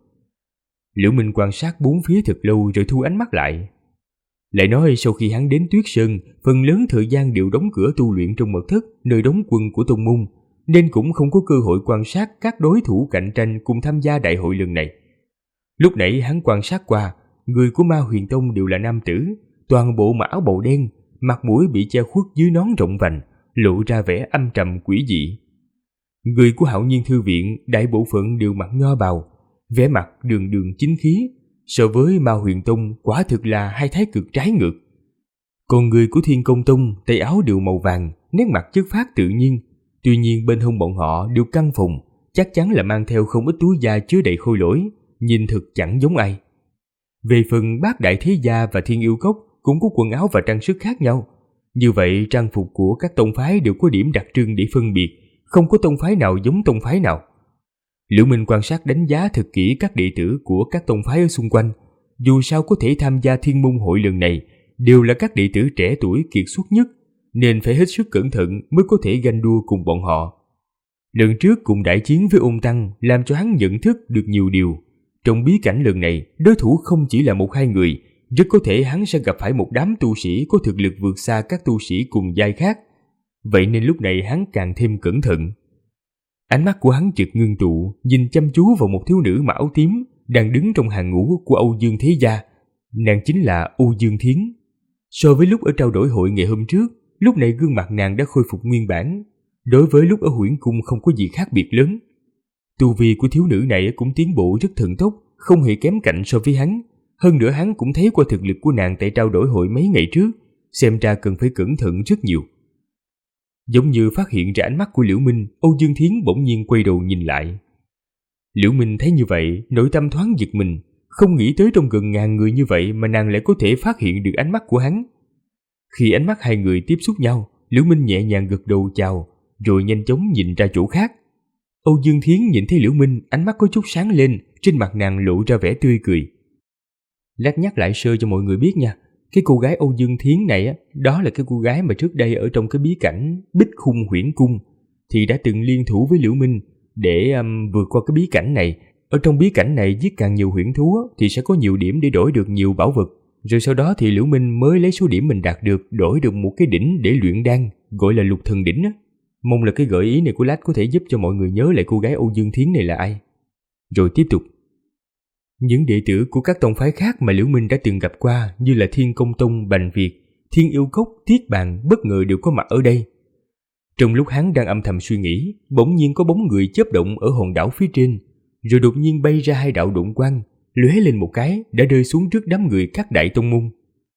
Liễu Minh quan sát bốn phía thật lâu rồi thu ánh mắt lại. Lại nói sau khi hắn đến Tuyết Sơn, phần lớn thời gian đều đóng cửa tu luyện trong mật thất, nơi đóng quân của tông môn, nên cũng không có cơ hội quan sát các đối thủ cạnh tranh cùng tham gia đại hội lần này. Lúc nãy hắn quan sát qua, người của Ma Huyền Tông đều là nam tử, toàn bộ mặc áo bào đen, mặt mũi bị che khuất dưới nón rộng vành, lộ ra vẻ âm trầm quỷ dị. Người của Hạo Nhiên Thư Viện đại bộ phận đều mặc nho bào, vẻ mặt đường đường chính khí, so với Ma Huyền Tông quả thực là hai thái cực trái ngược. Còn người của Thiên Công Tông tay áo đều màu vàng, nét mặt chất phác tự nhiên, tuy nhiên bên hông bọn họ đều căng phồng, chắc chắn là mang theo không ít túi da chứa đầy khôi lỗi, nhìn thực chẳng giống ai. Về phần Bát Đại Thế Gia và Thiên Yêu Cốc cũng có quần áo và trang sức khác nhau. Như vậy trang phục của các tông phái đều có điểm đặc trưng để phân biệt, không có tông phái nào giống tông phái nào. Liễu Minh quan sát đánh giá thật kỹ các đệ tử của các tông phái ở xung quanh. Dù sao có thể tham gia thiên môn hội lần này đều là các đệ tử trẻ tuổi kiệt xuất nhất, nên phải hết sức cẩn thận mới có thể ganh đua cùng bọn họ. Lần trước cùng đại chiến với Ôn Tăng làm cho hắn nhận thức được nhiều điều. Trong bí cảnh lần này, đối thủ không chỉ là 1-2 người, rất có thể hắn sẽ gặp phải một đám tu sĩ có thực lực vượt xa các tu sĩ cùng giai khác. vậy nên lúc này hắn càng thêm cẩn thận. Ánh mắt của hắn chợt ngưng tụ, nhìn chăm chú vào một thiếu nữ mặc áo tím đang đứng trong hàng ngũ của Âu Dương Thế Gia. Nàng chính là Âu Dương Thiến. So với lúc ở trao đổi hội ngày hôm trước, lúc này gương mặt nàng đã khôi phục nguyên bản. Đối với lúc ở Huyễn Cung không có gì khác biệt lớn. Tu vi của thiếu nữ này cũng tiến bộ rất thần tốc, không hề kém cạnh so với hắn. Hơn nữa hắn cũng thấy qua thực lực của nàng tại trao đổi hội mấy ngày trước, xem ra cần phải cẩn thận rất nhiều. Giống như phát hiện ra ánh mắt của Liễu Minh, Âu Dương Thiến bỗng nhiên quay đầu nhìn lại. Liễu Minh thấy như vậy, nội tâm thoáng giật mình, không nghĩ tới trong gần ngàn người như vậy mà nàng lại có thể phát hiện được ánh mắt của hắn. Khi ánh mắt hai người tiếp xúc nhau, Liễu Minh nhẹ nhàng gật đầu chào, rồi nhanh chóng nhìn ra chỗ khác. Âu Dương Thiến nhìn thấy Liễu Minh, ánh mắt có chút sáng lên, trên mặt nàng lộ ra vẻ tươi cười. Lát nhắc lại sơ cho mọi người biết nha, cái cô gái Âu Dương Thiến này đó là cái cô gái mà trước đây ở trong cái bí cảnh Bích Khung Huyễn Cung thì đã từng liên thủ với Liễu Minh để vượt qua cái bí cảnh này. Ở trong bí cảnh này giết càng nhiều huyễn thú thì sẽ có nhiều điểm để đổi được nhiều bảo vật. Rồi sau đó thì Liễu Minh mới lấy số điểm mình đạt được đổi được một cái đỉnh để luyện đan, gọi là Lục Thần Đỉnh á. Mong là cái gợi ý này của Lách có thể giúp cho mọi người nhớ lại cô gái Âu Dương Thiến này là ai. Rồi tiếp tục. Những đệ tử của các tông phái khác mà Liễu Minh đã từng gặp qua như là Thiên Công Tông, Bành Việt, Thiên Yêu Cốc, Thiết Bàn bất ngờ đều có mặt ở đây. Trong lúc hắn đang âm thầm suy nghĩ, bỗng nhiên có bóng người chớp động ở hòn đảo phía trên, rồi đột nhiên bay ra hai đạo độn quang, lóe lên một cái đã rơi xuống trước đám người các đại tông môn.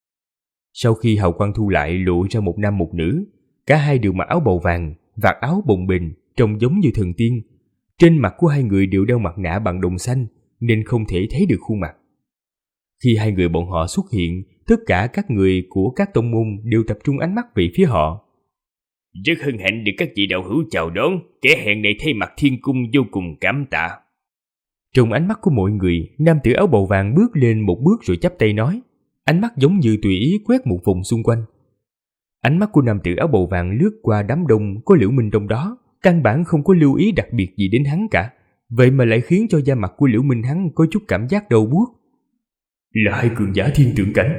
Sau khi hào quang thu lại lộ ra một nam một nữ, cả hai đều mặc áo bào vàng, vạt áo bồng bềnh, trông giống như thần tiên. Trên mặt của hai người đều đeo mặt nạ bằng đồng xanh nên không thể thấy được khuôn mặt. Khi hai người bọn họ xuất hiện, tất cả các người của các tông môn đều tập trung ánh mắt về phía họ. Rất hân hạnh được các vị đạo hữu chào đón, kẻ hẹn này thay mặt Thiên Cung vô cùng cảm tạ. Trong ánh mắt của mọi người, nam tử áo bào vàng bước lên một bước rồi chắp tay nói, ánh mắt giống như tùy ý quét một vòng xung quanh. Ánh mắt của nam tử áo bào vàng lướt qua đám đông có Liễu Minh trong đó, căn bản không có lưu ý đặc biệt gì đến hắn cả, vậy mà lại khiến cho da mặt của Liễu Minh hắn có chút cảm giác đau buốt. Là hai cường giả thiên tượng cảnh.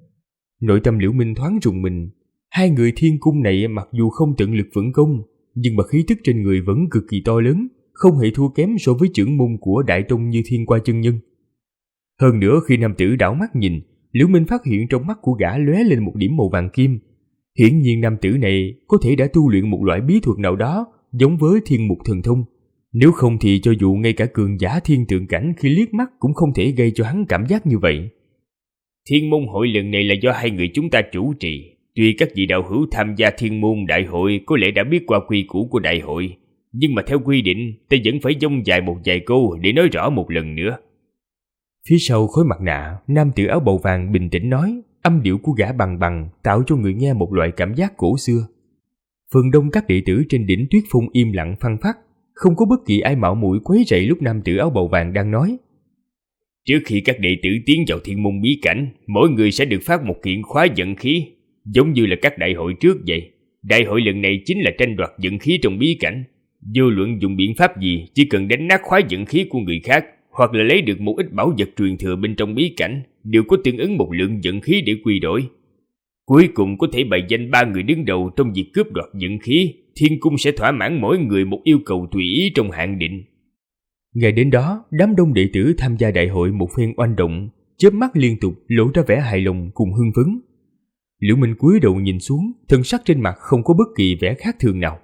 Nội tâm Liễu Minh thoáng rùng mình. Hai người thiên cung này mặc dù không tận lực vận công, nhưng mà khí tức trên người vẫn cực kỳ to lớn, không hề thua kém so với trưởng môn của đại tông như Thiên Qua chân nhân. Hơn nữa khi nam tử đảo mắt nhìn, Liễu Minh phát hiện trong mắt của gã lóe lên một điểm màu vàng kim. Hiển nhiên nam tử này có thể đã tu luyện một loại bí thuật nào đó giống với thiên mục thần thông. Nếu không thì cho dù ngay cả cường giả thiên tượng cảnh khi liếc mắt cũng không thể gây cho hắn cảm giác như vậy. Thiên môn hội lần này là do hai người chúng ta chủ trì. Tuy các vị đạo hữu tham gia thiên môn đại hội có lẽ đã biết qua quy củ của đại hội, nhưng mà theo quy định ta vẫn phải dông dài một vài câu để nói rõ một lần nữa. Phía sau khối mặt nạ, nam tử áo bào vàng bình tĩnh nói, âm điệu của gã bằng bằng tạo cho người nghe một loại cảm giác cổ xưa. Phần đông các đệ tử trên đỉnh Tuyết Phong im lặng phăng phắc, không có bất kỳ ai mạo muội quấy rầy lúc nam tử áo bào vàng đang nói. Trước khi các đệ tử tiến vào thiên môn bí cảnh, mỗi người sẽ được phát một kiện khóa vận khí, giống như là các đại hội trước vậy. Đại hội lần này chính là tranh đoạt vận khí trong bí cảnh. Vô luận dùng biện pháp gì, chỉ cần đánh nát khóa vận khí của người khác, hoặc là lấy được một ít bảo vật truyền thừa bên trong bí cảnh, đều có tương ứng một lượng vận khí để quy đổi. Cuối cùng có thể bày danh 3 người đứng đầu trong việc cướp đoạt vận khí. Thiên cung sẽ thỏa mãn mỗi người một yêu cầu tùy ý trong hạn định. Ngày đến đó, đám đông đệ tử tham gia đại hội một phen oanh động, chớp mắt liên tục lộ ra vẻ hài lòng cùng hưng phấn. Liễu Minh cúi đầu nhìn xuống, thân sắc trên mặt không có bất kỳ vẻ khác thường nào.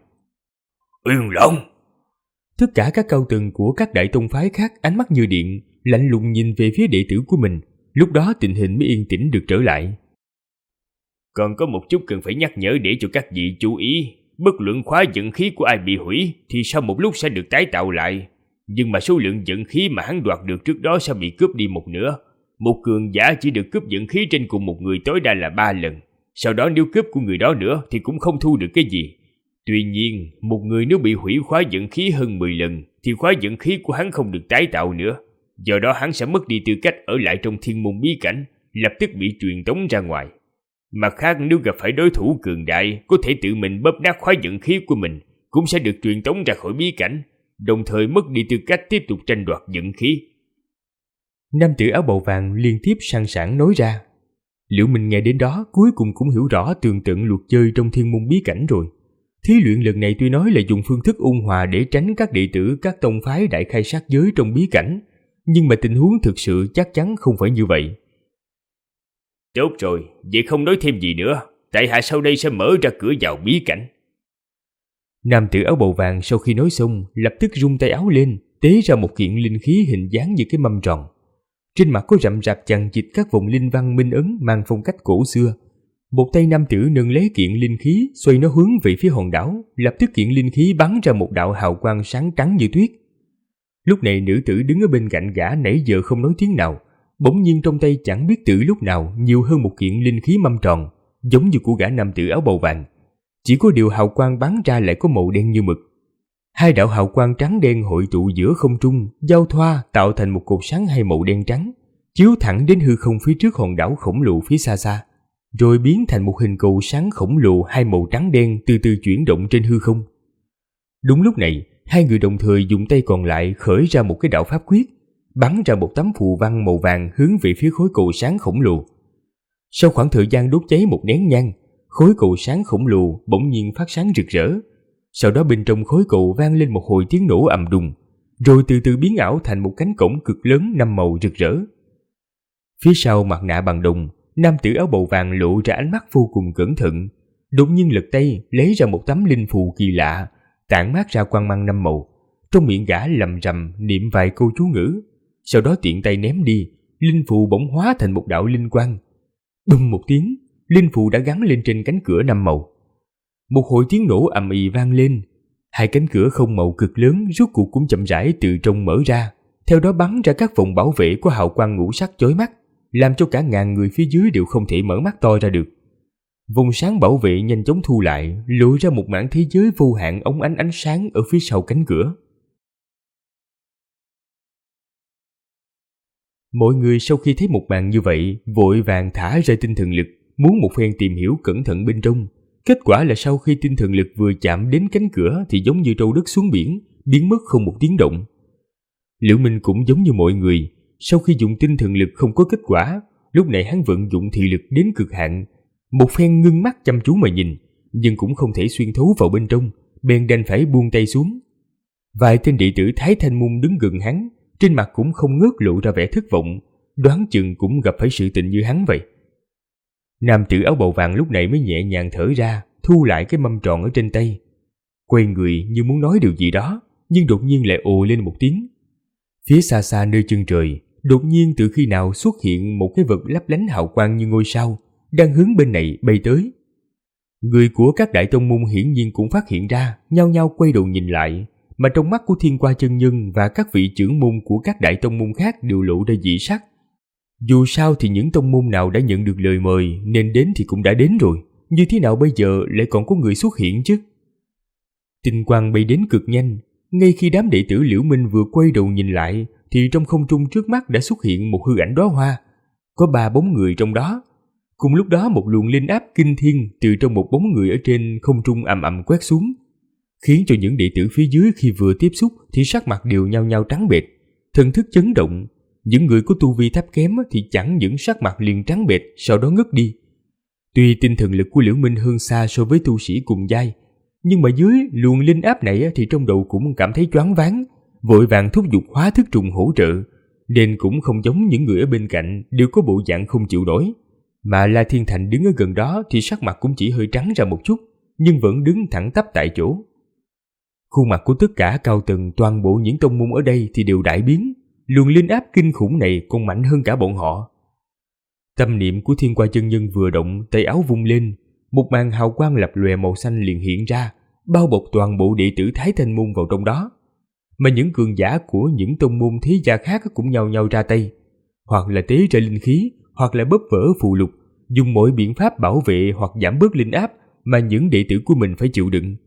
Yên lặng. Tất cả các cao tầng của các đại tông phái khác ánh mắt như điện, lạnh lùng nhìn về phía đệ tử của mình. Lúc đó tình hình mới yên tĩnh được trở lại. Còn có một chút cần phải nhắc nhở để cho các vị chú ý. Bất luận khóa vận khí của ai bị hủy thì sau một lúc sẽ được tái tạo lại. Nhưng mà số lượng vận khí mà hắn đoạt được trước đó sẽ bị cướp đi một nửa. Một cường giả chỉ được cướp vận khí trên cùng một người tối đa là 3 lần. Sau đó nếu cướp của người đó nữa thì cũng không thu được cái gì. Tuy nhiên, một người nếu bị hủy khóa vận khí hơn 10 lần thì khóa vận khí của hắn không được tái tạo nữa. Do đó hắn sẽ mất đi tư cách ở lại trong thiên môn bí cảnh, lập tức bị truyền tống ra ngoài. Mặt khác, nếu gặp phải đối thủ cường đại có thể tự mình bóp nát khóa vận khí của mình, cũng sẽ được truyền tống ra khỏi bí cảnh, đồng thời mất đi tư cách tiếp tục tranh đoạt vận khí. Nam tử áo bào vàng liên tiếp sang sảng nói ra. Liễu Minh nghe đến đó cuối cùng cũng hiểu rõ tường tận luật chơi trong thiên môn bí cảnh rồi. Thí luyện lần này tuy nói là dùng phương thức ôn hòa để tránh các đệ tử các tông phái đại khai sát giới trong bí cảnh, nhưng mà tình huống thực sự chắc chắn không phải như vậy. Tốt rồi, vậy không nói thêm gì nữa, tại hạ sau đây sẽ mở ra cửa vào bí cảnh. Nam tử áo bào vàng sau khi nói xong, lập tức rung tay áo lên, tế ra một kiện linh khí hình dáng như cái mâm tròn. Trên mặt có rậm rạp chằng chịt các vòng linh văn minh ấn mang phong cách cổ xưa. Một tay nam tử nâng lấy kiện linh khí, xoay nó hướng về phía hòn đảo, lập tức kiện linh khí bắn ra một đạo hào quang sáng trắng như tuyết. Lúc này nữ tử đứng ở bên cạnh gã nãy giờ không nói tiếng nào, bỗng nhiên trong tay chẳng biết từ lúc nào nhiều hơn một kiện linh khí mâm tròn, giống như của gã nam tử áo bào vàng. Chỉ có điều hào quang bắn ra lại có màu đen như mực. Hai đạo hào quang trắng đen hội tụ giữa không trung, giao thoa tạo thành một cột sáng hai màu đen trắng, chiếu thẳng đến hư không phía trước hòn đảo khổng lồ phía xa xa, rồi biến thành một hình cầu sáng khổng lồ hai màu trắng đen từ từ chuyển động trên hư không. Đúng lúc này, hai người đồng thời dùng tay còn lại khởi ra một cái đạo pháp quyết, bắn ra một tấm phù văn màu vàng hướng về phía khối cầu sáng khổng lồ. Sau khoảng thời gian đốt cháy một nén nhang, khối cầu sáng khổng lồ bỗng nhiên phát sáng rực rỡ. Sau đó bên trong khối cầu vang lên một hồi tiếng nổ ầm đùng, rồi từ từ biến ảo thành một cánh cổng cực lớn năm màu rực rỡ. Phía sau mặt nạ bằng đồng, nam tử áo bào vàng lộ ra ánh mắt vô cùng cẩn thận, đột nhiên lật tay lấy ra một tấm linh phù kỳ lạ, tản mát ra quang mang năm màu. Trong miệng gã lầm rầm niệm vài câu chú ngữ, sau đó tiện tay ném đi, linh phù bỗng hóa thành một đạo linh quang. Bùm một tiếng, linh phù đã gắn lên trên cánh cửa năm màu. Một hồi tiếng nổ ầm ĩ vang lên, hai cánh cửa không màu cực lớn rốt cuộc cũng chậm rãi từ trong mở ra, theo đó bắn ra các vòng bảo vệ có hào quang ngũ sắc chói mắt, làm cho cả ngàn người phía dưới đều không thể mở mắt to ra được. Vòng sáng bảo vệ nhanh chóng thu lại, lộ ra một mảng thế giới vô hạn óng ánh ánh sáng ở phía sau cánh cửa. Mọi người sau khi thấy một màn như vậy, vội vàng thả ra tinh thần lực, muốn một phen tìm hiểu cẩn thận bên trong. Kết quả là sau khi tinh thần lực vừa chạm đến cánh cửa thì giống như trâu đất xuống biển, biến mất không một tiếng động. Liễu Minh cũng giống như mọi người, sau khi dùng tinh thần lực không có kết quả, lúc này hắn vận dụng thị lực đến cực hạn, một phen ngưng mắt chăm chú mà nhìn, nhưng cũng không thể xuyên thấu vào bên trong, bèn đành phải buông tay xuống. Vài tên đệ tử Thái Thanh Môn đứng gần hắn, trên mặt cũng không ngớt lộ ra vẻ thất vọng, đoán chừng cũng gặp phải sự tình như hắn vậy. Nam tử áo bào vàng lúc này mới nhẹ nhàng thở ra, thu lại cái mâm tròn ở trên tay, quay người như muốn nói điều gì đó, nhưng đột nhiên lại ồ lên một tiếng. Phía xa xa nơi chân trời, đột nhiên từ khi nào xuất hiện một cái vật lấp lánh hào quang như ngôi sao, đang hướng bên này bay tới. Người của các đại tông môn hiển nhiên cũng phát hiện ra, nhao nhao quay đầu nhìn lại, mà trong mắt của Thiên Qua chân nhân và các vị trưởng môn của các đại tông môn khác đều lộ ra dị sắc. Dù sao thì những tông môn nào đã nhận được lời mời nên đến thì cũng đã đến rồi, như thế nào bây giờ lại còn có người xuất hiện chứ? Tinh quang bay đến cực nhanh, ngay khi đám đệ tử Liễu Minh vừa quay đầu nhìn lại thì trong không trung trước mắt đã xuất hiện một hư ảnh đóa hoa, có 3 bóng người trong đó. Cùng lúc đó một luồng linh áp kinh thiên từ trong một bóng người ở trên không trung ầm ầm quét xuống, khiến cho những đệ tử phía dưới khi vừa tiếp xúc thì sắc mặt đều nhao nhao trắng bệch, thần thức chấn động. Những người có tu vi thấp kém thì chẳng những sắc mặt liền trắng bệch, sau đó ngất đi. Tuy tinh thần lực của Liễu Minh hơn xa so với tu sĩ cùng giai, nhưng mà dưới luồng linh áp này thì trong đầu cũng cảm thấy choáng váng, vội vàng thúc giục hóa thức trùng hỗ trợ, nên cũng không giống những người ở bên cạnh đều có bộ dạng không chịu nổi. Mà La Thiên Thành đứng ở gần đó thì sắc mặt cũng chỉ hơi trắng ra một chút, nhưng vẫn đứng thẳng tắp tại chỗ. Khuôn mặt của tất cả cao tầng toàn bộ những tông môn ở đây thì đều đại biến, luồng linh áp kinh khủng này còn mạnh hơn cả bọn họ. Tâm niệm của Thiên Qua chân nhân vừa động, tay áo vung lên, một màn hào quang lập lòe màu xanh liền hiện ra, bao bọc toàn bộ đệ tử Thái Thanh Môn vào trong đó. Mà những cường giả của những tông môn thế gia khác cũng nhao nhao ra tay, hoặc là tế ra linh khí, hoặc là bóp vỡ phù lục, dùng mọi biện pháp bảo vệ hoặc giảm bớt linh áp mà những đệ tử của mình phải chịu đựng.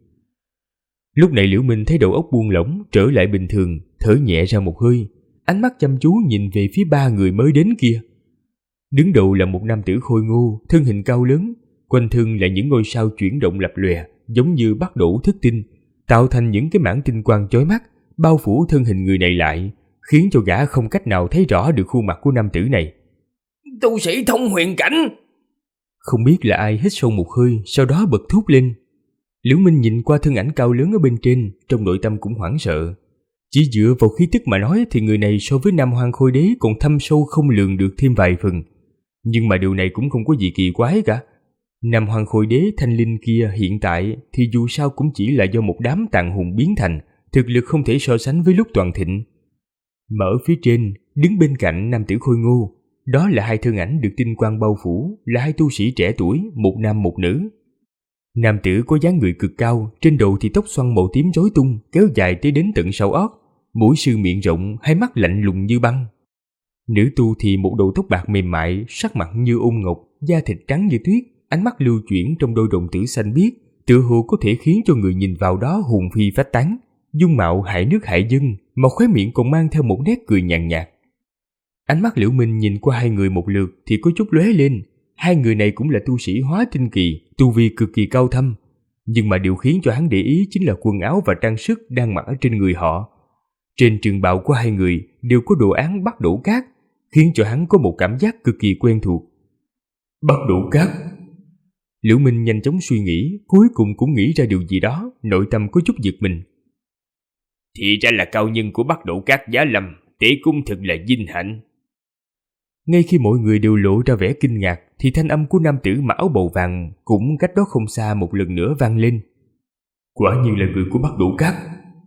Lúc này Liễu Minh thấy đầu óc buông lỏng, trở lại bình thường, thở nhẹ ra một hơi, ánh mắt chăm chú nhìn về phía 3 người mới đến kia. Đứng đầu là một nam tử khôi ngô, thân hình cao lớn, quanh thân là những ngôi sao chuyển động lập lòe, giống như bắt đổ thức tinh, tạo thành những cái mảng tinh quang chói mắt, bao phủ thân hình người này lại, khiến cho gã không cách nào thấy rõ được khuôn mặt của nam tử này. Tu sĩ thông huyền cảnh! Không biết là ai hít sâu một hơi, sau đó bật thốt lên. Liễu Minh nhìn qua thân ảnh cao lớn ở bên trên, trong nội tâm cũng hoảng sợ. Chỉ dựa vào khí tức mà nói thì người này so với Nam Hoang Khôi Đế còn thâm sâu không lường được thêm vài phần. Nhưng mà điều này cũng không có gì kỳ quái cả. Nam Hoang Khôi Đế thanh linh kia hiện tại thì dù sao cũng chỉ là do một đám tàn hồn biến thành, thực lực không thể so sánh với lúc toàn thịnh. Mà ở phía trên, đứng bên cạnh nam tử Khôi Ngô, đó là hai thân ảnh được tinh quang bao phủ, là hai tu sĩ trẻ tuổi, một nam một nữ. Nam tử có dáng người cực cao, trên đầu thì tóc xoăn màu tím rối tung, kéo dài tới đến tận sau ót, mũi sư miệng rộng, hai mắt lạnh lùng như băng. Nữ tu thì một đầu tóc bạc mềm mại, sắc mặt như ôn ngọc, da thịt trắng như tuyết, ánh mắt lưu chuyển trong đôi đồng tử xanh biếc, tựa hồ có thể khiến cho người nhìn vào đó hồn phi phách tán. Dung mạo hại nước hại dân, mà khóe miệng còn mang theo một nét cười nhàn nhạt. Ánh mắt Liễu Minh nhìn qua hai người một lượt thì có chút lóe lên. Hai người này cũng là tu sĩ hóa tinh kỳ, tu vi cực kỳ cao thâm. Nhưng mà điều khiến cho hắn để ý chính là quần áo và trang sức đang mặc ở trên người họ. Trên trường bào của hai người đều có đồ án Bắc Đổ Cát, khiến cho hắn có một cảm giác cực kỳ quen thuộc. Bắc Đổ Cát. Liễu Minh nhanh chóng suy nghĩ, cuối cùng cũng nghĩ ra điều gì đó, nội tâm có chút giật mình. Thì ra là cao nhân của Bắc Đổ Cát Giá Lâm, Tế Cung thật là vinh hạnh. Ngay khi mọi người đều lộ ra vẻ kinh ngạc thì thanh âm của nam tử mặc áo bào vàng cũng cách đó không xa một lần nữa vang lên. Quả nhiên là người của Bắc Đổ Cát.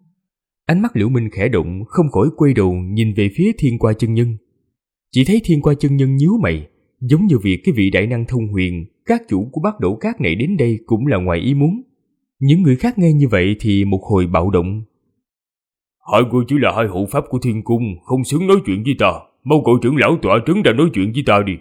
Ánh mắt Liễu Minh khẽ động, không khỏi quay đầu nhìn về phía Thiên Qua chân nhân. Chỉ thấy Thiên Qua chân nhân nhíu mày, giống như việc cái vị đại năng thông huyền, các chủ của Bắc Đổ Cát này đến đây cũng là ngoài ý muốn. Những người khác nghe như vậy thì một hồi bạo động. Hai người chỉ là hai hộ pháp của Thiên Cung, không xứng nói chuyện với ta. Mau gọi trưởng lão tọa trấn ra nói chuyện với ta đi.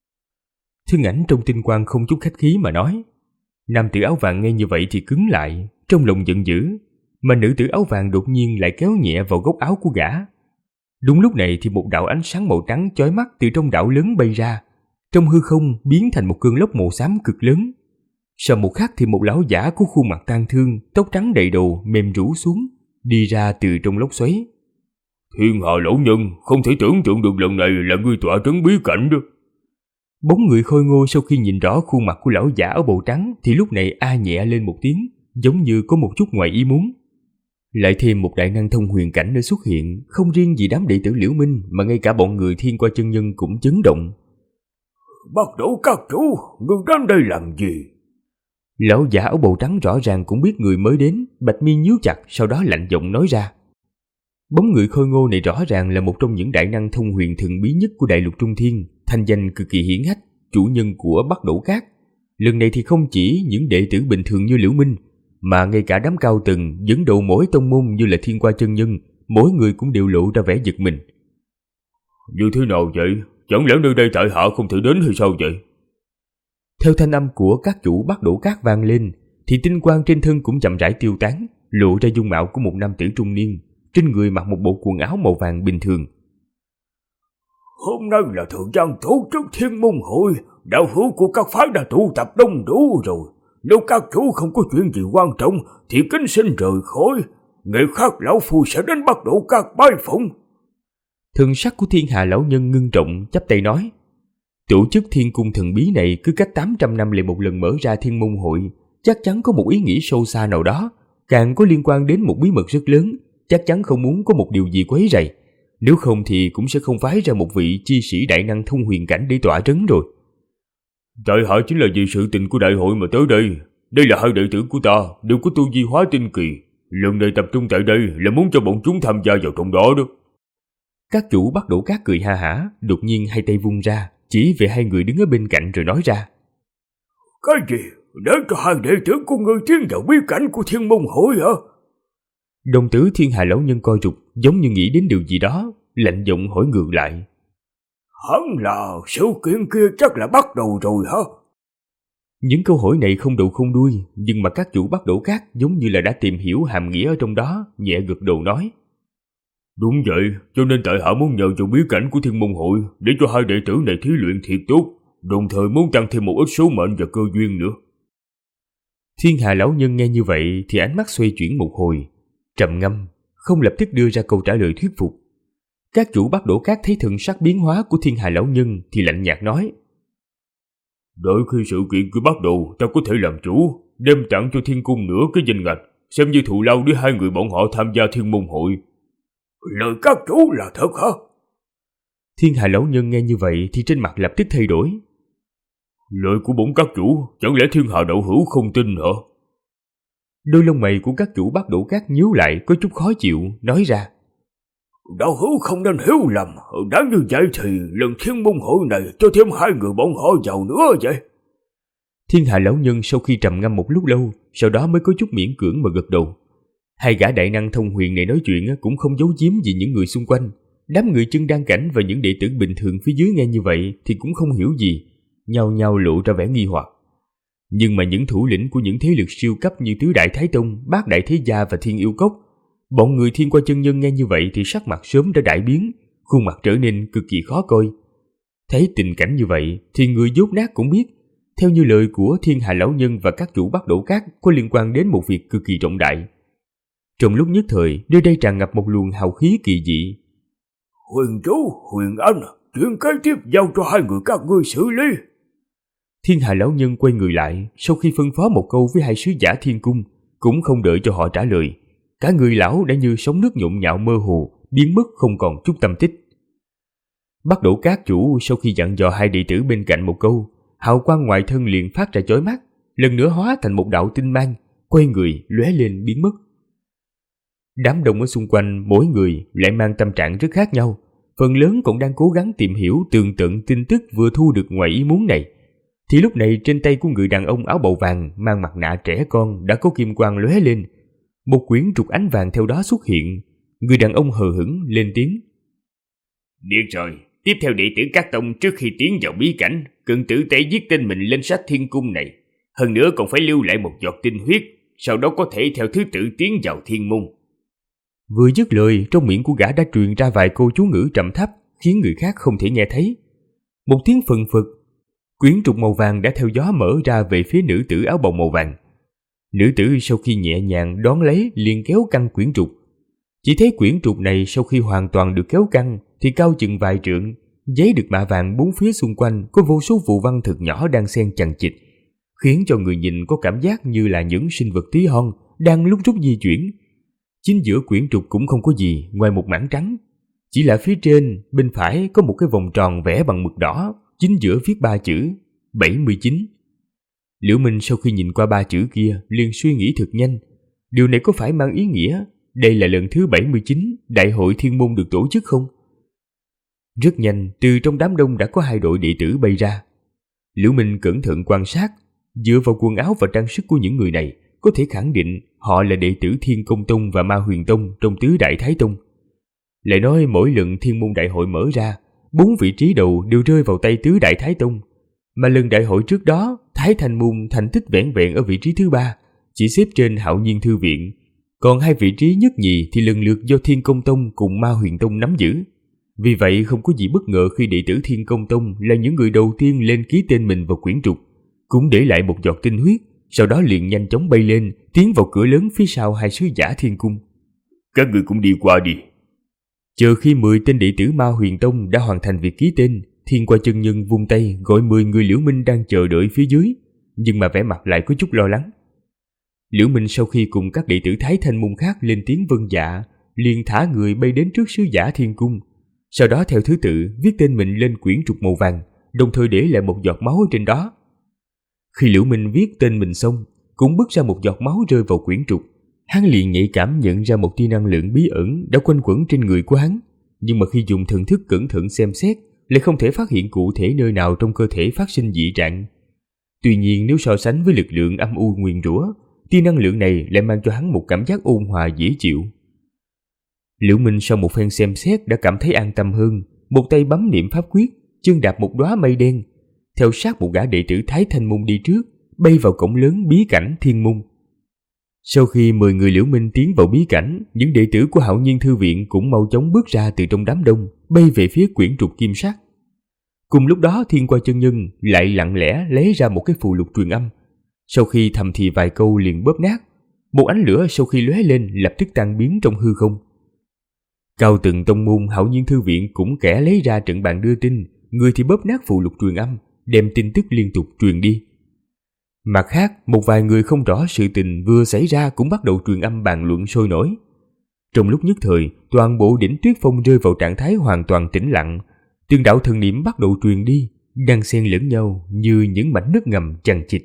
Thân ảnh trong tinh quang không chút khách khí mà nói. Nam tử áo vàng nghe như vậy thì cứng lại, trong lòng giận dữ. Mà nữ tử áo vàng đột nhiên lại kéo nhẹ vào góc áo của gã. Đúng lúc này thì một đạo ánh sáng màu trắng chói mắt từ trong đạo lớn bay ra, trong hư không biến thành một cơn lốc màu xám cực lớn. Sau một khắc thì một lão giả có khuôn mặt tang thương, tóc trắng đầy đầu, mềm rũ xuống, đi ra từ trong lốc xoáy. Thiên Hà lão nhân, không thể tưởng tượng được lần này là ngươi tọa trấn bí cảnh đó. Bóng người Khôi Ngô sau khi nhìn rõ khuôn mặt của lão giả áo bào trắng thì lúc này a nhẹ lên một tiếng, giống như có một chút ngoài ý muốn. Lại thêm một đại năng thông huyền cảnh đã xuất hiện, không riêng gì đám đệ tử Liễu Minh mà ngay cả bọn người Thiên Qua chân nhân cũng chấn động. Bắt đầu các chủ, ngươi đến đây làm gì? Lão giả áo bào trắng rõ ràng cũng biết người mới đến, bạch mi nhíu chặt, sau đó lạnh giọng nói ra. Bóng người Khôi Ngô này rõ ràng là một trong những đại năng thông huyền thần bí nhất của đại lục Trung Thiên, thanh danh cực kỳ hiển hách, chủ nhân của Bắc Đổ Cát. Lần này thì không chỉ những đệ tử bình thường như Liễu Minh, mà ngay cả đám cao tầng dẫn đầu mỗi tông môn như là Thiên Qua chân nhân, mỗi người cũng đều lộ ra vẻ giật mình. Như thế nào vậy? Chẳng lẽ nơi đây tại hạ không thể đến hay sao vậy? Theo thanh âm của các chủ Bắc Đổ Cát vang lên, thì tinh quang trên thân cũng chậm rãi tiêu tán, lộ ra dung mạo của một nam tử trung niên, trên người mặc một bộ quần áo màu vàng bình thường. Hôm nay là thời gian tổ chức Thiên Môn Hội, đạo hữu của các phái đã tụ tập đông đủ rồi. Nếu các chủ không có chuyện gì quan trọng thì kính xin rời khỏi. Ngày khác lão phu sẽ đến Bắc Đổ Cát bái phỏng. Thần sắc của Thiên Hà lão nhân ngưng trọng, chắp tay nói. Tổ chức Thiên Cung thần bí này cứ cách 800 năm lại một lần mở ra Thiên Môn Hội, chắc chắn có một ý nghĩ sâu xa nào đó, càng có liên quan đến một bí mật rất lớn, chắc chắn không muốn có một điều gì quấy rầy. Nếu không thì cũng sẽ không phái ra một vị chi sĩ đại năng thông huyền cảnh để tọa trấn rồi. Tại hạ chính là vì sự tình của đại hội mà tới đây. Đây là hai đệ tử của ta, đều có tu vi hóa tinh kỳ. Lần này tập trung tại đây là muốn cho bọn chúng tham gia vào trong đó đó. Các chủ Bắc Đổ Cát cười ha hả, đột nhiên hai tay vung ra, chỉ về hai người đứng ở bên cạnh rồi nói ra. Cái gì? Để cho hai đệ tử của ngươi tiến vào bí cảnh của Thiên Môn Hội hả? Đồng tử Thiên Hà lão nhân coi rụt, giống như nghĩ đến điều gì đó, lạnh giọng hỏi ngược lại. Hẳn là sự kiện kia chắc là bắt đầu rồi hả? Những câu hỏi này không đầu không đuôi, nhưng mà các chủ Bắc Đổ Cát giống như là đã tìm hiểu hàm nghĩa ở trong đó, nhẹ gật đầu nói. Đúng vậy, cho nên tại hạ muốn nhờ vào bí cảnh của Thiên Môn Hội để cho hai đệ tử này thí luyện thiệt tốt, đồng thời muốn tăng thêm một ít số mệnh và cơ duyên nữa. Thiên Hà lão nhân nghe như vậy thì ánh mắt xoay chuyển một hồi, trầm ngâm, không lập tức đưa ra câu trả lời thuyết phục. Các chủ Bắc Đổ Cát thấy thần sắc biến hóa của Thiên Hà lão nhân thì lạnh nhạt nói. Đợi khi sự kiện cứ bắt đầu ta có thể làm chủ, đem tặng cho thiên cung nửa cái danh ngạch, xem như thù lao để hai người bọn họ tham gia thiên môn hội. Lời các chủ là thật hả? Thiên Hà lão nhân nghe như vậy thì trên mặt lập tức thay đổi. Lời của bổn các chủ, chẳng lẽ Thiên Hà đạo hữu không tin hả? Đôi lông mày của các chủ Bát Đổ Các nhíu lại có chút khó chịu, nói ra. Đạo hữu không nên hiểu lầm, đã như vậy thì lần thiên môn hội này cho thêm hai người bọn họ vào nữa vậy. Thiên Hà lão nhân sau khi trầm ngâm một lúc lâu, sau đó mới có chút miễn cưỡng mà gật đầu. Hai gã đại năng thông huyền này nói chuyện cũng không giấu giếm gì những người xung quanh. Đám người chân đan cảnh và những đệ tử bình thường phía dưới nghe như vậy thì cũng không hiểu gì, nhao nhao lộ ra vẻ nghi hoặc. Nhưng mà những thủ lĩnh của những thế lực siêu cấp như Tứ Đại Thái Tông, Bát Đại Thế Gia và Thiên Yêu Cốc, bọn người Thiên Qua chân nhân nghe như vậy thì sắc mặt sớm đã đại biến, khuôn mặt trở nên cực kỳ khó coi. Thấy tình cảnh như vậy thì người dốt nát cũng biết, theo như lời của Thiên Hà lão nhân và các chủ Bát Đổ Các có liên quan đến một việc cực kỳ trọng đại. Trong lúc nhất thời, nơi đây tràn ngập một luồng hào khí kỳ dị. Huyền chú, Huyền Anh, chuyện kế tiếp giao cho hai người các ngươi xử lý. Thiên Hà lão nhân quay người lại, sau khi phân phó một câu với hai sứ giả thiên cung, cũng không đợi cho họ trả lời. Cả người lão đã như sóng nước nhộn nhạo mơ hồ, biến mất không còn chút tâm tích. Bát Đổ Các chủ sau khi dặn dò hai đệ tử bên cạnh một câu, hào quang ngoài thân liền phát ra chói mắt, lần nữa hóa thành một đạo tinh mang, quay người lóe lên biến mất. Đám đông ở xung quanh mỗi người lại mang tâm trạng rất khác nhau, phần lớn còn đang cố gắng tìm hiểu tường tận tin tức vừa thu được ngoài ý muốn này. Thì lúc này trên tay của người đàn ông áo bào vàng mang mặt nạ trẻ con đã có kim quang lóe lên, một quyển trục ánh vàng theo đó xuất hiện. Người đàn ông hờ hững lên tiếng. Được rồi, tiếp theo đệ tử các tông trước khi tiến vào bí cảnh cần tử tế viết tên mình lên sách thiên cung này, hơn nữa còn phải lưu lại một giọt tinh huyết, sau đó có thể theo thứ tự tiến vào thiên môn. Vừa dứt lời, trong miệng của gã đã truyền ra vài câu chú ngữ trầm thấp khiến người khác không thể nghe thấy. Một tiếng phừng phực, quyển trục màu vàng đã theo gió mở ra về phía nữ tử áo bào màu vàng. Nữ tử sau khi nhẹ nhàng đón lấy liền kéo căng quyển trục. Chỉ thấy quyển trục này sau khi hoàn toàn được kéo căng thì cao chừng vài trượng, giấy được mạ vàng bốn phía xung quanh có vô số phù văn thật nhỏ đang xen chằng chịt, khiến cho người nhìn có cảm giác như là những sinh vật tí hon đang lúc rút di chuyển. Chính giữa quyển trục cũng không có gì ngoài một mảng trắng, chỉ là phía trên bên phải có một cái vòng tròn vẽ bằng mực đỏ, chính giữa viết 3 chữ 79. Liễu Minh sau khi nhìn qua 3 chữ kia liền suy nghĩ thật nhanh, điều này có phải mang ý nghĩa đây là lần thứ 79 đại hội thiên môn được tổ chức không? Rất nhanh, từ trong đám đông đã có 2 đội đệ tử bay ra. Liễu Minh cẩn thận quan sát, dựa vào quần áo và trang sức của những người này, có thể khẳng định họ là đệ tử Thiên Công Tông và Ma Huyền Tông trong Tứ Đại Thái Tông. Lại nói mỗi lần thiên môn đại hội mở ra, 4 vị trí đầu đều rơi vào tay Tứ Đại Thái Tông, mà lần đại hội trước đó, Thái Thanh Môn thành tích vẻn vẹn ở vị trí thứ 3, chỉ xếp trên Hạo Nhiên Thư Viện, còn 2 vị trí nhất nhì thì lần lượt do Thiên Công Tông cùng Ma Huyền Tông nắm giữ. Vì vậy không có gì bất ngờ khi đệ tử Thiên Công Tông là những người đầu tiên lên ký tên mình vào quyển trục, cũng để lại một giọt tinh huyết, sau đó liền nhanh chóng bay lên, tiến vào cửa lớn phía sau 2 sứ giả thiên cung. Các người cũng đi qua đi. Chờ khi 10 tên đệ tử Ma Huyền Tông đã hoàn thành việc ký tên, Thiên Qua chân nhân vung tay gọi 10 người Liễu Minh đang chờ đợi phía dưới, nhưng mà vẻ mặt lại có chút lo lắng. Liễu Minh sau khi cùng các đệ tử Thái Thanh Môn khác lên tiếng vâng dạ, liền thả người bay đến trước sứ giả thiên cung, sau đó theo thứ tự viết tên mình lên quyển trục màu vàng, đồng thời để lại một giọt máu ở trên đó. Khi Liễu Minh viết tên mình xong, cũng bước ra một giọt máu rơi vào quyển trục, hắn liền nhạy cảm nhận ra một tia năng lượng bí ẩn đã quanh quẩn trên người của hắn, nhưng mà khi dùng thần thức cẩn thận xem xét, lại không thể phát hiện cụ thể nơi nào trong cơ thể phát sinh dị trạng. Tuy nhiên nếu so sánh với lực lượng âm u nguyền rủa, tia năng lượng này lại mang cho hắn một cảm giác ôn hòa dễ chịu. Liễu Minh sau một phen xem xét đã cảm thấy an tâm hơn, một tay bấm niệm pháp quyết, chân đạp một đóa mây đen, theo sát một gã đệ tử Thái Thanh Môn đi trước, bay vào cổng lớn bí cảnh thiên môn. Sau khi 10 người Liễu Minh tiến vào bí cảnh, những đệ tử của Hạo Nhiên Thư Viện cũng mau chóng bước ra từ trong đám đông, bay về phía quyển trục kim sắc. Cùng lúc đó Thiên Qua chân nhân lại lặng lẽ lấy ra một cái phù lục truyền âm. Sau khi thầm thì vài câu liền bóp nát, một ánh lửa sau khi lóe lên lập tức tan biến trong hư không. Cao tầng tông môn Hạo Nhiên Thư Viện cũng kẻ lấy ra trận bàn đưa tin, người thì bóp nát phù lục truyền âm, đem tin tức liên tục truyền đi. Mặt khác, một vài người không rõ sự tình vừa xảy ra cũng bắt đầu truyền âm bàn luận sôi nổi. Trong lúc nhất thời, toàn bộ đỉnh Tuyết Phong rơi vào trạng thái hoàn toàn tĩnh lặng. Từng đạo thần niệm bắt đầu truyền đi, đang xen lẫn nhau như những mảnh nước ngầm chằng chịt.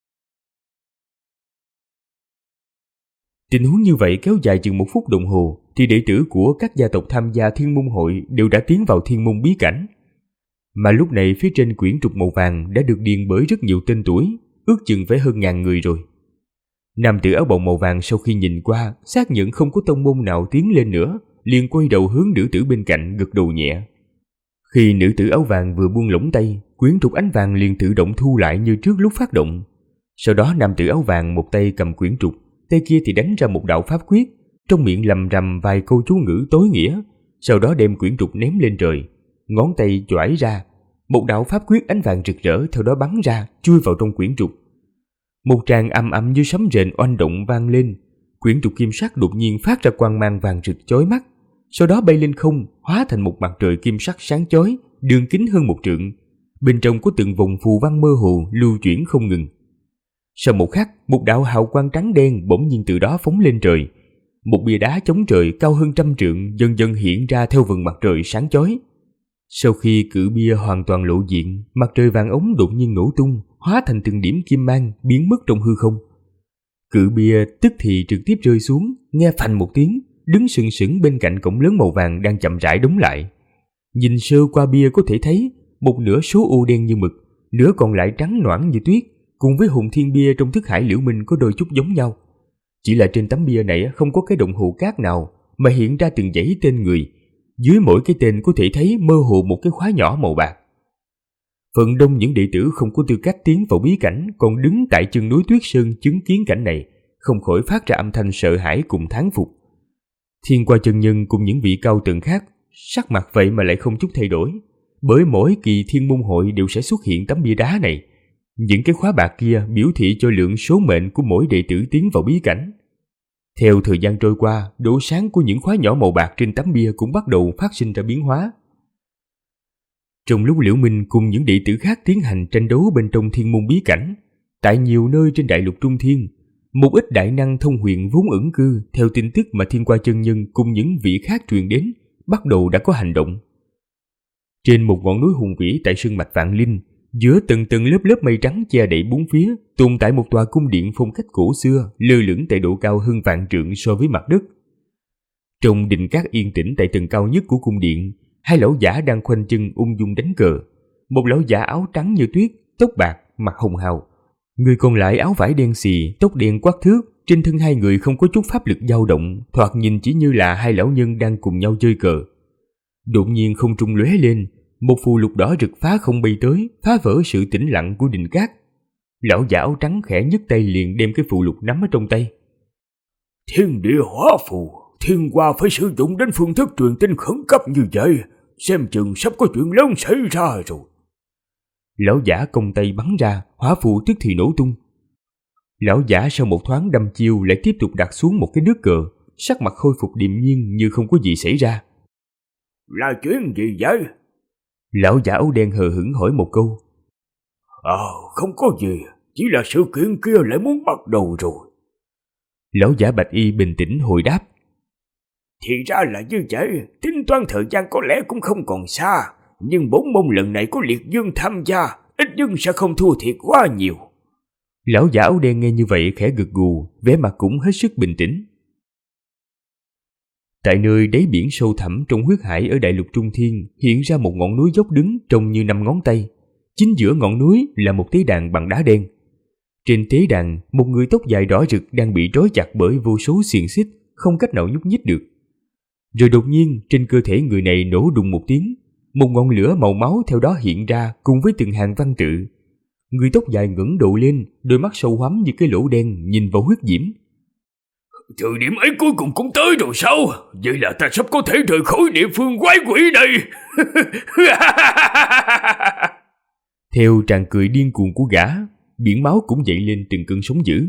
Tình huống như vậy kéo dài chừng 1 phút đồng hồ thì đệ tử của các gia tộc tham gia Thiên Môn hội đều đã tiến vào Thiên Môn bí cảnh. Mà lúc này phía trên quyển trục màu vàng đã được điền bởi rất nhiều tên tuổi, ước chừng phải hơn 1000 người rồi. Nam tử áo bào màu vàng sau khi nhìn qua, xác nhận không có tông môn nào tiến lên nữa, liền quay đầu hướng nữ tử bên cạnh gật đầu nhẹ. Khi nữ tử áo vàng vừa buông lỏng tay, quyển trục ánh vàng liền tự động thu lại như trước lúc phát động. Sau đó nam tử áo vàng một tay cầm quyển trục, tay kia thì đánh ra một đạo pháp quyết, trong miệng lầm rầm vài câu chú ngữ tối nghĩa, sau đó đem quyển trục ném lên trời, ngón tay choải ra, một đạo pháp quyết ánh vàng rực rỡ theo đó bắn ra, chui vào trong quyển trục. Một tràng ầm ầm như sấm rền oanh động vang lên, quyển trục kim sắc đột nhiên phát ra quang mang vàng rực chói mắt, sau đó bay lên không, hóa thành một mặt trời kim sắc sáng chói, đường kính hơn 1 trượng. Bên trong có từng vòng phù văn mơ hồ lưu chuyển không ngừng. Sau một khắc, một đạo hào quang trắng đen bỗng nhiên từ đó phóng lên trời. Một bia đá chống trời cao hơn 100 trượng dần dần hiện ra theo vầng mặt trời sáng chói. Sau khi cự bia hoàn toàn lộ diện, mặt trời vàng ống đột nhiên nổ tung, hóa thành từng điểm kim mang biến mất trong hư không. Cự bia tức thì trực tiếp rơi xuống, nghe phành một tiếng, đứng sừng sững bên cạnh cổng lớn màu vàng đang chậm rãi đóng lại. Nhìn sơ qua bia có thể thấy một nửa số u đen như mực, nửa còn lại trắng noãn như tuyết, cùng với hồn thiên bia trong thức hải Liễu Minh có đôi chút giống nhau. Chỉ là trên tấm bia này không có cái đồng hồ cát nào mà hiện ra từng dãy tên người, dưới mỗi cái tên có thể thấy mơ hồ một cái khóa nhỏ màu bạc. Phần đông những đệ tử không có tư cách tiến vào bí cảnh còn đứng tại chân núi Tuyết Sơn chứng kiến cảnh này, không khỏi phát ra âm thanh sợ hãi cùng thán phục. Thiên Qua chân nhân cùng những vị cao tầng khác sắc mặt vậy mà lại không chút thay đổi, bởi mỗi kỳ Thiên Môn hội đều sẽ xuất hiện tấm bia đá này. Những cái khóa bạc kia biểu thị cho lượng số mệnh của mỗi đệ tử tiến vào bí cảnh. Theo thời gian trôi qua, độ sáng của những khóa nhỏ màu bạc trên tấm bia cũng bắt đầu phát sinh ra biến hóa. Trong lúc Liễu Minh cùng những đệ tử khác tiến hành tranh đấu bên trong Thiên Môn bí cảnh, tại nhiều nơi trên đại lục Trung Thiên, một ít đại năng thông huyền vốn ẩn cư theo tin tức mà Thiên Qua chân nhân cùng những vị khác truyền đến, bắt đầu đã có hành động. Trên một ngọn núi hùng vĩ tại sơn mạch Vạn Linh, giữa từng tầng lớp lớp mây trắng che đậy bốn phía, tồn tại một tòa cung điện phong cách cổ xưa, lơ lửng tại độ cao hơn vạn trượng so với mặt đất. Trong đình cát yên tĩnh tại tầng cao nhất của cung điện, hai lão giả đang khoanh chân ung dung đánh cờ. Một lão giả áo trắng như tuyết, tóc bạc, mặt hồng hào. Người còn lại áo vải đen xì, tóc đen quắc thước, trên thân hai người không có chút pháp lực dao động, thoạt nhìn chỉ như là hai lão nhân đang cùng nhau chơi cờ. Đột nhiên không trung lóe lên, một phù lục đỏ rực phá không bay tới, phá vỡ sự tĩnh lặng của đình cát. Lão giả áo trắng khẽ nhấc tay liền đem cái phù lục nắm ở trong tay. Thiên địa hóa phù, Thiên Qua phải sử dụng đến phương thức truyền tin khẩn cấp như vậy, xem chừng sắp có chuyện lớn xảy ra rồi. Lão giả cong tay bắn ra, hóa phù tức thì nổ tung. Lão giả sau một thoáng đâm chiêu lại tiếp tục đặt xuống một cái nước cờ, sắc mặt khôi phục điềm nhiên như không có gì xảy ra. Là chuyện gì vậy? Lão giả áo đen hờ hững hỏi một câu. Không có gì, chỉ là sự kiện kia lại muốn bắt đầu rồi. Lão giả bạch y bình tĩnh hồi đáp. Thì ra là như vậy, tính toán thời gian có lẽ cũng không còn xa, nhưng 4 môn lần này có liệt dương tham gia, ít nhưng sẽ không thua thiệt quá nhiều. Lão giả áo đen nghe như vậy khẽ gật gù, vẻ mặt cũng hết sức bình tĩnh. Tại nơi đáy biển sâu thẳm trong huyết hải ở đại lục Trung Thiên hiện ra một ngọn núi dốc đứng trông như 5 ngón tay. Chính giữa ngọn núi là một tế đàn bằng đá đen. Trên tế đàn, một người tóc dài đỏ rực đang bị trói chặt bởi vô số xiềng xích, không cách nào nhúc nhích được. Rồi đột nhiên trên cơ thể người này nổ đùng một tiếng, một ngọn lửa màu máu theo đó hiện ra cùng với từng hàng văn tự. Người tóc dài ngẩng đầu lên, đôi mắt sâu hoắm như cái lỗ đen nhìn vào huyết diễm. Thời điểm ấy cuối cùng cũng tới rồi sao? Vậy là ta sắp có thể rời khỏi địa phương quái quỷ này. Theo tràng cười điên cuồng của gã, biển máu cũng dậy lên từng cơn sóng dữ.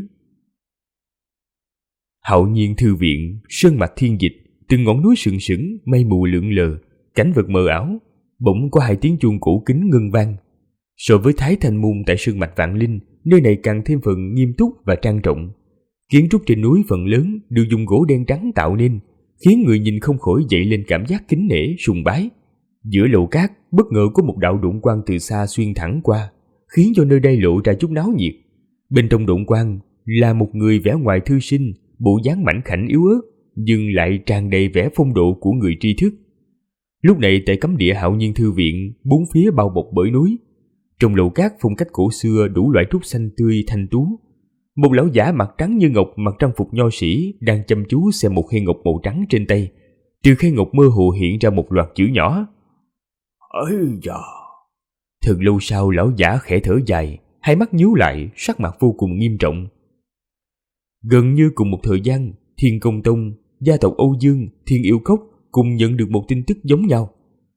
Hạo Nhiên thư viện, sơn mạch thiên dịch, từng ngọn núi sừng sững, mây mù lượn lờ, cảnh vật mờ ảo, bỗng có 2 tiếng chuông cổ kính ngân vang. So với Thái Thanh Môn tại sơn mạch Vạn Linh, nơi này càng thêm phần nghiêm túc và trang trọng. Kiến trúc trên núi phần lớn đều dùng gỗ đen trắng tạo nên, khiến người nhìn không khỏi dậy lên cảm giác kính nể, sùng bái. Giữa lầu cát, bất ngờ có một đạo độn quang từ xa xuyên thẳng qua, khiến cho nơi đây lộ ra chút náo nhiệt. Bên trong độn quang là một người vẻ ngoài thư sinh, bộ dáng mảnh khảnh yếu ớt, nhưng lại tràn đầy vẻ phong độ của người tri thức. Lúc này tại cấm địa Hạo Nhiên Thư Viện, bốn phía bao bọc bởi núi. Trong lầu cát phong cách cổ xưa đủ loại trúc xanh tươi thanh tú. Một lão giả mặt trắng như ngọc mặc trang phục nho sĩ đang chăm chú xem một khay ngọc màu trắng trên tay. Từ khay ngọc mơ hồ hiện ra một loạt chữ nhỏ. Ây da! Thật lâu sau lão giả khẽ thở dài, hai mắt nhíu lại, sắc mặt vô cùng nghiêm trọng. Gần như cùng một thời gian, Thiên Công Tông, gia tộc Âu Dương, Thiên Yêu Cốc cùng nhận được một tin tức giống nhau.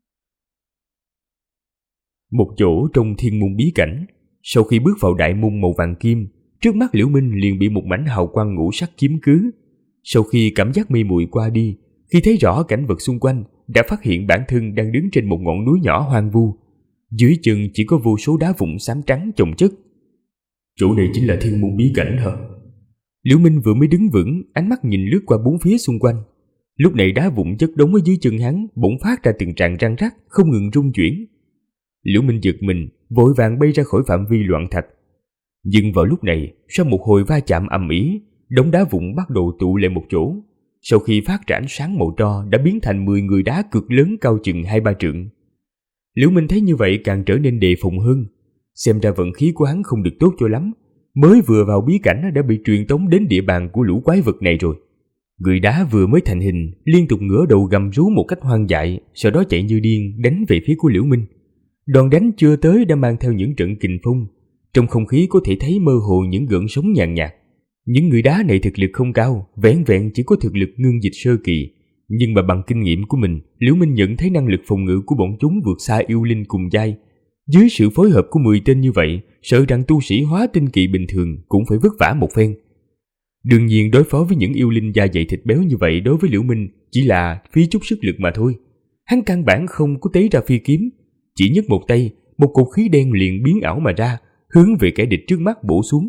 Một chỗ trong thiên môn bí cảnh, sau khi bước vào đại môn màu vàng kim, trước mắt Liễu Minh liền bị một mảnh hào quang ngũ sắc chiếm cứ. Sau khi cảm giác mê muội qua đi, khi thấy rõ cảnh vật xung quanh, đã phát hiện bản thân đang đứng trên một ngọn núi nhỏ hoang vu. Dưới chân chỉ có vô số đá vụn xám trắng chồng chất. Chỗ này chính là thiên môn bí cảnh hả? Liễu Minh vừa mới đứng vững, ánh mắt nhìn lướt qua bốn phía xung quanh. Lúc này đá vụn chất đống ở dưới chân hắn bỗng phát ra từng tràng răng rắc, không ngừng rung chuyển. Liễu Minh giật mình, vội vàng bay ra khỏi phạm vi loạn thạch. Nhưng vào lúc này, sau một hồi va chạm ầm ĩ, đống đá vụn bắt đầu tụ lại một chỗ. Sau khi phát ra ánh sáng màu tro đã biến thành 10 người đá cực lớn cao chừng 2-3 trượng. Liễu Minh thấy như vậy càng trở nên đề phòng hơn. Xem ra vận khí của hắn không được tốt cho lắm. Mới vừa vào bí cảnh đã bị truyền tống đến địa bàn của lũ quái vật này rồi. Người đá vừa mới thành hình, liên tục ngửa đầu gầm rú một cách hoang dại, sau đó chạy như điên đánh về phía của Liễu Minh. Đòn đánh chưa tới đã mang theo những trận kình phong. Trong không khí có thể thấy mơ hồ những gợn sóng nhàn nhạt. Những người đá này thực lực không cao, vẻn vẹn chỉ có thực lực ngưng dịch sơ kỳ. Nhưng mà bằng kinh nghiệm của mình, Liễu Minh nhận thấy năng lực phòng ngự của bọn chúng vượt xa yêu linh cùng giai. Dưới sự phối hợp của 10 tên như vậy, sợ rằng tu sĩ hóa tinh kỳ bình thường cũng phải vất vả một phen. Đương nhiên đối phó với những yêu linh da dày thịt béo như vậy đối với Liễu Minh chỉ là phí chút sức lực mà thôi. Hắn căn bản không có tế ra phi kiếm, chỉ nhấc một tay, một cột khí đen liền biến ảo mà ra, hướng về kẻ địch trước mắt bổ xuống.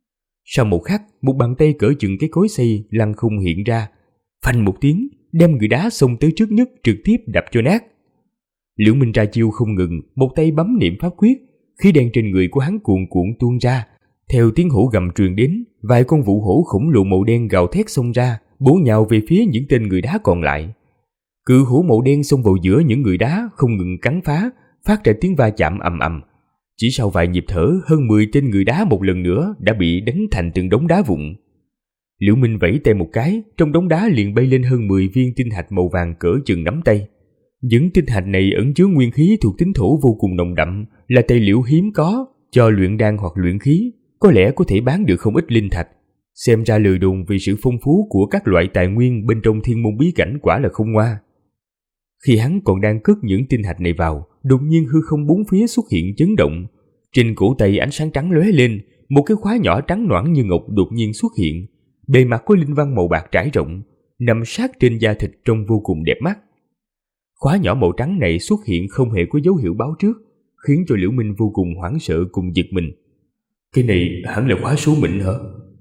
Sau một khắc, một bàn tay cỡ chừng cái cối xay lăng không hiện ra, phanh một tiếng, đem người đá xông tới trước nhất trực tiếp đập cho nát. Liễu Minh ra chiêu không ngừng, một tay bấm niệm pháp quyết, khí đen trên người của hắn cuồn cuộn tuôn ra. Theo tiếng hổ gầm truyền đến, vài con vũ hổ khổng lồ màu đen gào thét xông ra, bổ nhào về phía những tên người đá còn lại. Cự hổ màu đen xông vào giữa những người đá không ngừng cắn phá, phát ra tiếng va chạm ầm ầm. Chỉ sau vài nhịp thở, hơn 10 tên người đá một lần nữa đã bị đánh thành từng đống đá vụn. Liễu Minh vẫy tay một cái, trong đống đá liền bay lên hơn 10 viên tinh thạch màu vàng cỡ chừng nắm tay. Những tinh thạch này ẩn chứa nguyên khí thuộc tính thổ vô cùng nồng đậm, là tài liệu hiếm có cho luyện đan hoặc luyện khí, có lẽ có thể bán được không ít linh thạch. Xem ra lời đồn vì sự phong phú của các loại tài nguyên bên trong thiên môn bí cảnh quả là không ngoa. Khi hắn còn đang cất những tinh thạch này vào, đột nhiên hư không bốn phía xuất hiện chấn động. Trên cổ tay ánh sáng trắng lóe lên, một cái khóa nhỏ trắng nõn như ngọc đột nhiên xuất hiện. Bề mặt có linh văn màu bạc trải rộng, nằm sát trên da thịt trông vô cùng đẹp mắt. Khóa nhỏ màu trắng này xuất hiện không hề có dấu hiệu báo trước, khiến cho Liễu Minh vô cùng hoảng sợ cùng giật mình. Cái này hẳn là khóa số mệnh hả?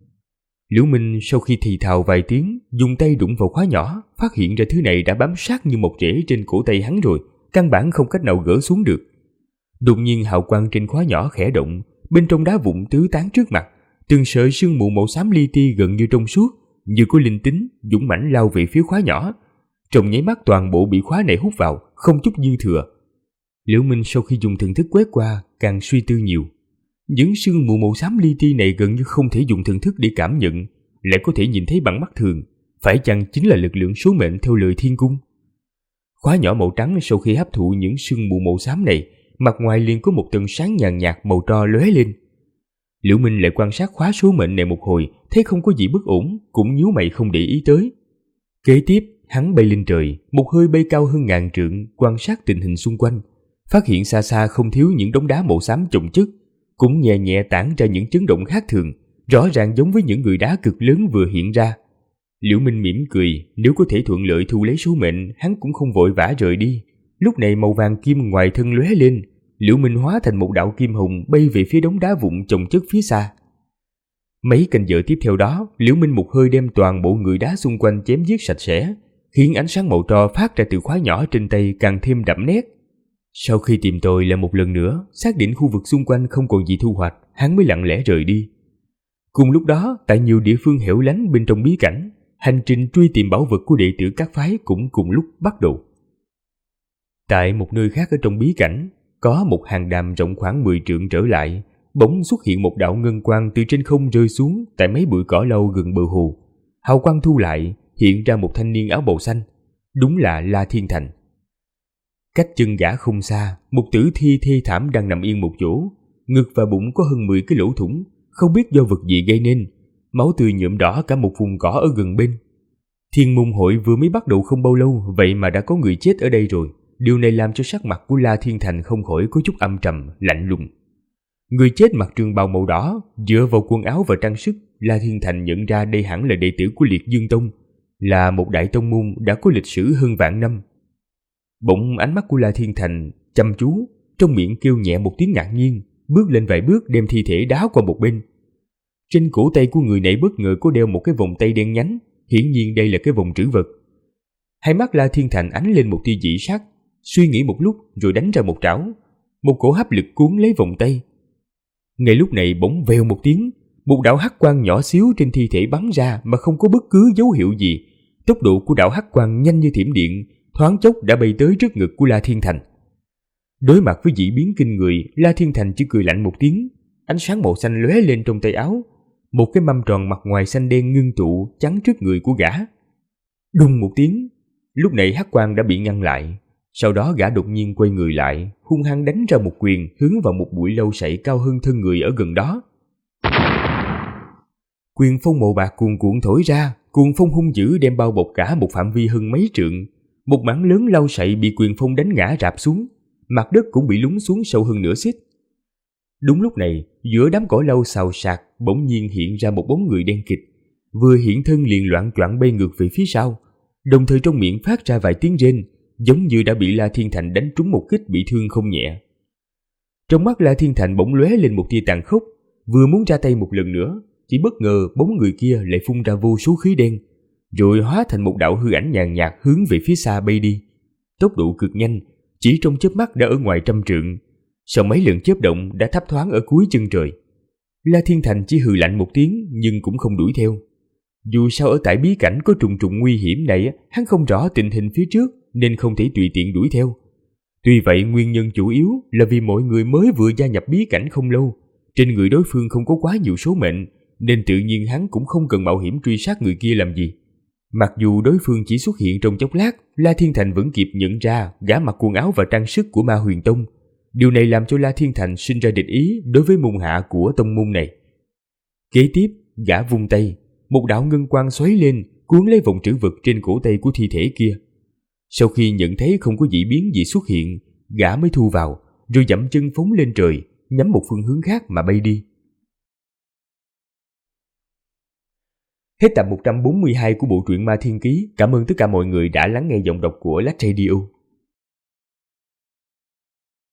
Liễu Minh sau khi thì thào vài tiếng, dùng tay đụng vào khóa nhỏ, phát hiện ra thứ này đã bám sát như một rễ trên cổ tay hắn rồi, căn bản không cách nào gỡ xuống được. Đột nhiên hào quang trên khóa nhỏ khẽ động, bên trong đá vụn tứ tán trước mặt, từng sợi sương mù màu xám li ti gần như trong suốt, như có linh tính, dũng mãnh lao về phía khóa nhỏ. Trong nháy mắt toàn bộ bị khóa này hút vào, không chút dư thừa. Liễu Minh sau khi dùng thần thức quét qua, càng suy tư nhiều. Những sương mù màu xám li ti này gần như không thể dùng thần thức để cảm nhận, lại có thể nhìn thấy bằng mắt thường, phải chăng chính là lực lượng số mệnh theo lời thiên cung? Khóa nhỏ màu trắng sau khi hấp thụ những sương mù màu xám này, mặt ngoài liền có một tầng sáng nhàn nhạt màu tro lóe lên. Liễu Minh lại quan sát khóa số mệnh này một hồi, thấy không có gì bất ổn, cũng nhíu mày không để ý tới. Kế tiếp, hắn bay lên trời, một hơi bay cao hơn 1000 trượng, quan sát tình hình xung quanh, phát hiện xa xa không thiếu những đống đá màu xám chồng chất, cũng nhẹ nhẹ tản ra những chấn động khác thường, rõ ràng giống với những người đá cực lớn vừa hiện ra. Liễu Minh mỉm cười, nếu có thể thuận lợi thu lấy số mệnh, hắn cũng không vội vã rời đi. Lúc này màu vàng kim ngoài thân lóe lên, Liễu Minh hóa thành một đạo kim hồng bay về phía đống đá vụn chồng chất phía xa. Mấy canh giờ tiếp theo đó, Liễu Minh một hơi đem toàn bộ người đá xung quanh chém giết sạch sẽ, khiến ánh sáng màu tro phát ra từ khóa nhỏ trên tay càng thêm đậm nét. Sau khi tìm tòi lại một lần nữa, xác định khu vực xung quanh không còn gì thu hoạch, hắn mới lặng lẽ rời đi. Cùng lúc đó, tại nhiều địa phương hẻo lánh bên trong bí cảnh, hành trình truy tìm bảo vật của đệ tử các phái cũng cùng lúc bắt đầu. Tại một nơi khác ở trong bí cảnh, có một hang đàm rộng khoảng 10 trượng trở lại, bỗng xuất hiện một đạo ngân quang từ trên không rơi xuống tại mấy bụi cỏ lau gần bờ hồ. Hào quang thu lại, hiện ra một thanh niên áo bào xanh, đúng là La Thiên Thành. Cách chân gã không xa, một tử thi thê thảm đang nằm yên một chỗ, ngực và bụng có hơn 10 cái lỗ thủng, không biết do vật gì gây nên, máu tươi nhuộm đỏ cả một vùng cỏ ở gần bên. Thiên môn hội vừa mới bắt đầu không bao lâu, vậy mà đã có người chết ở đây rồi. Điều này làm cho sắc mặt của La Thiên Thành không khỏi có chút âm trầm, lạnh lùng. Người chết mặc trường bào màu đỏ, dựa vào quần áo và trang sức, La Thiên Thành nhận ra đây hẳn là đệ tử của Liệt Dương Tông, là một đại tông môn đã có lịch sử hơn vạn năm. Bỗng ánh mắt của La Thiên Thành chăm chú, trong miệng kêu nhẹ một tiếng ngạc nhiên, bước lên vài bước đem thi thể đá qua một bên. Trên cổ tay của người này bất ngờ có đeo một cái vòng tay đen nhánh, hiển nhiên đây là cái vòng trữ vật. Hai mắt La Thiên Thành ánh lên một tia dị sắc, suy nghĩ một lúc rồi đánh ra một trảo, một cổ hấp lực cuốn lấy vòng tay. Ngay lúc này bỗng vèo một tiếng, một đạo hắc quang nhỏ xíu trên thi thể bắn ra mà không có bất cứ dấu hiệu gì. Tốc độ của đạo hắc quang nhanh như thiểm điện, thoáng chốc đã bay tới trước ngực của La Thiên Thành. Đối mặt với dị biến kinh người, La Thiên Thành chỉ cười lạnh một tiếng, ánh sáng màu xanh lóe lên trong tay áo, một cái mâm tròn mặt ngoài xanh đen ngưng tụ chắn trước người của gã. Đùng một tiếng, lúc này hắc quang đã bị ngăn lại. Sau đó gã đột nhiên quay người lại, hung hăng đánh ra một quyền hướng vào một bụi lâu sậy cao hơn thân người ở gần đó. Quyền phong màu bạc cuồn cuộn thổi ra, cuồng phong hung dữ đem bao bọc cả một phạm vi hơn mấy trượng. Một mảng lớn lau sậy bị quyền phong đánh ngã rạp xuống, mặt đất cũng bị lún xuống sâu hơn nửa xích. Đúng lúc này, giữa đám cỏ lau xào xạc bỗng nhiên hiện ra một bóng người đen kịt, vừa hiện thân liền loạng choạng bay ngược về phía sau, đồng thời trong miệng phát ra vài tiếng rên, giống như đã bị La Thiên Thành đánh trúng một kích bị thương không nhẹ. Trong mắt La Thiên Thành bỗng lóe lên một tia tàn khốc, vừa muốn ra tay một lần nữa, chỉ bất ngờ bóng người kia lại phun ra vô số khí đen, rồi hóa thành một đạo hư ảnh nhàn nhạt hướng về phía xa bay đi. Tốc độ cực nhanh, chỉ trong chớp mắt đã ở ngoài trăm trượng. Sau mấy lần chớp động đã thấp thoáng ở cuối chân trời. La Thiên Thành chỉ hừ lạnh một tiếng nhưng cũng không đuổi theo. Dù sao ở tại bí cảnh có trùng trùng nguy hiểm này, hắn không rõ tình hình phía trước nên không thể tùy tiện đuổi theo. Tuy vậy nguyên nhân chủ yếu là vì mọi người mới vừa gia nhập bí cảnh không lâu, trên người đối phương không có quá nhiều số mệnh, nên tự nhiên hắn cũng không cần mạo hiểm truy sát người kia làm gì. Mặc dù đối phương chỉ xuất hiện trong chốc lát, La Thiên Thành vẫn kịp nhận ra gã mặc quần áo và trang sức của Ma Huyền Tông. Điều này làm cho La Thiên Thành sinh ra địch ý đối với môn hạ của tông môn này. Kế tiếp, gã vung tay, một đạo ngân quang xoáy lên, cuốn lấy vòng trữ vật trên cổ tay của thi thể kia. Sau khi nhận thấy không có dị biến gì xuất hiện, gã mới thu vào, rồi dậm chân phóng lên trời, nhắm một phương hướng khác mà bay đi. Hết tập 142 của bộ truyện Ma Thiên Ký. Cảm ơn tất cả mọi người đã lắng nghe giọng đọc của Lách Radio.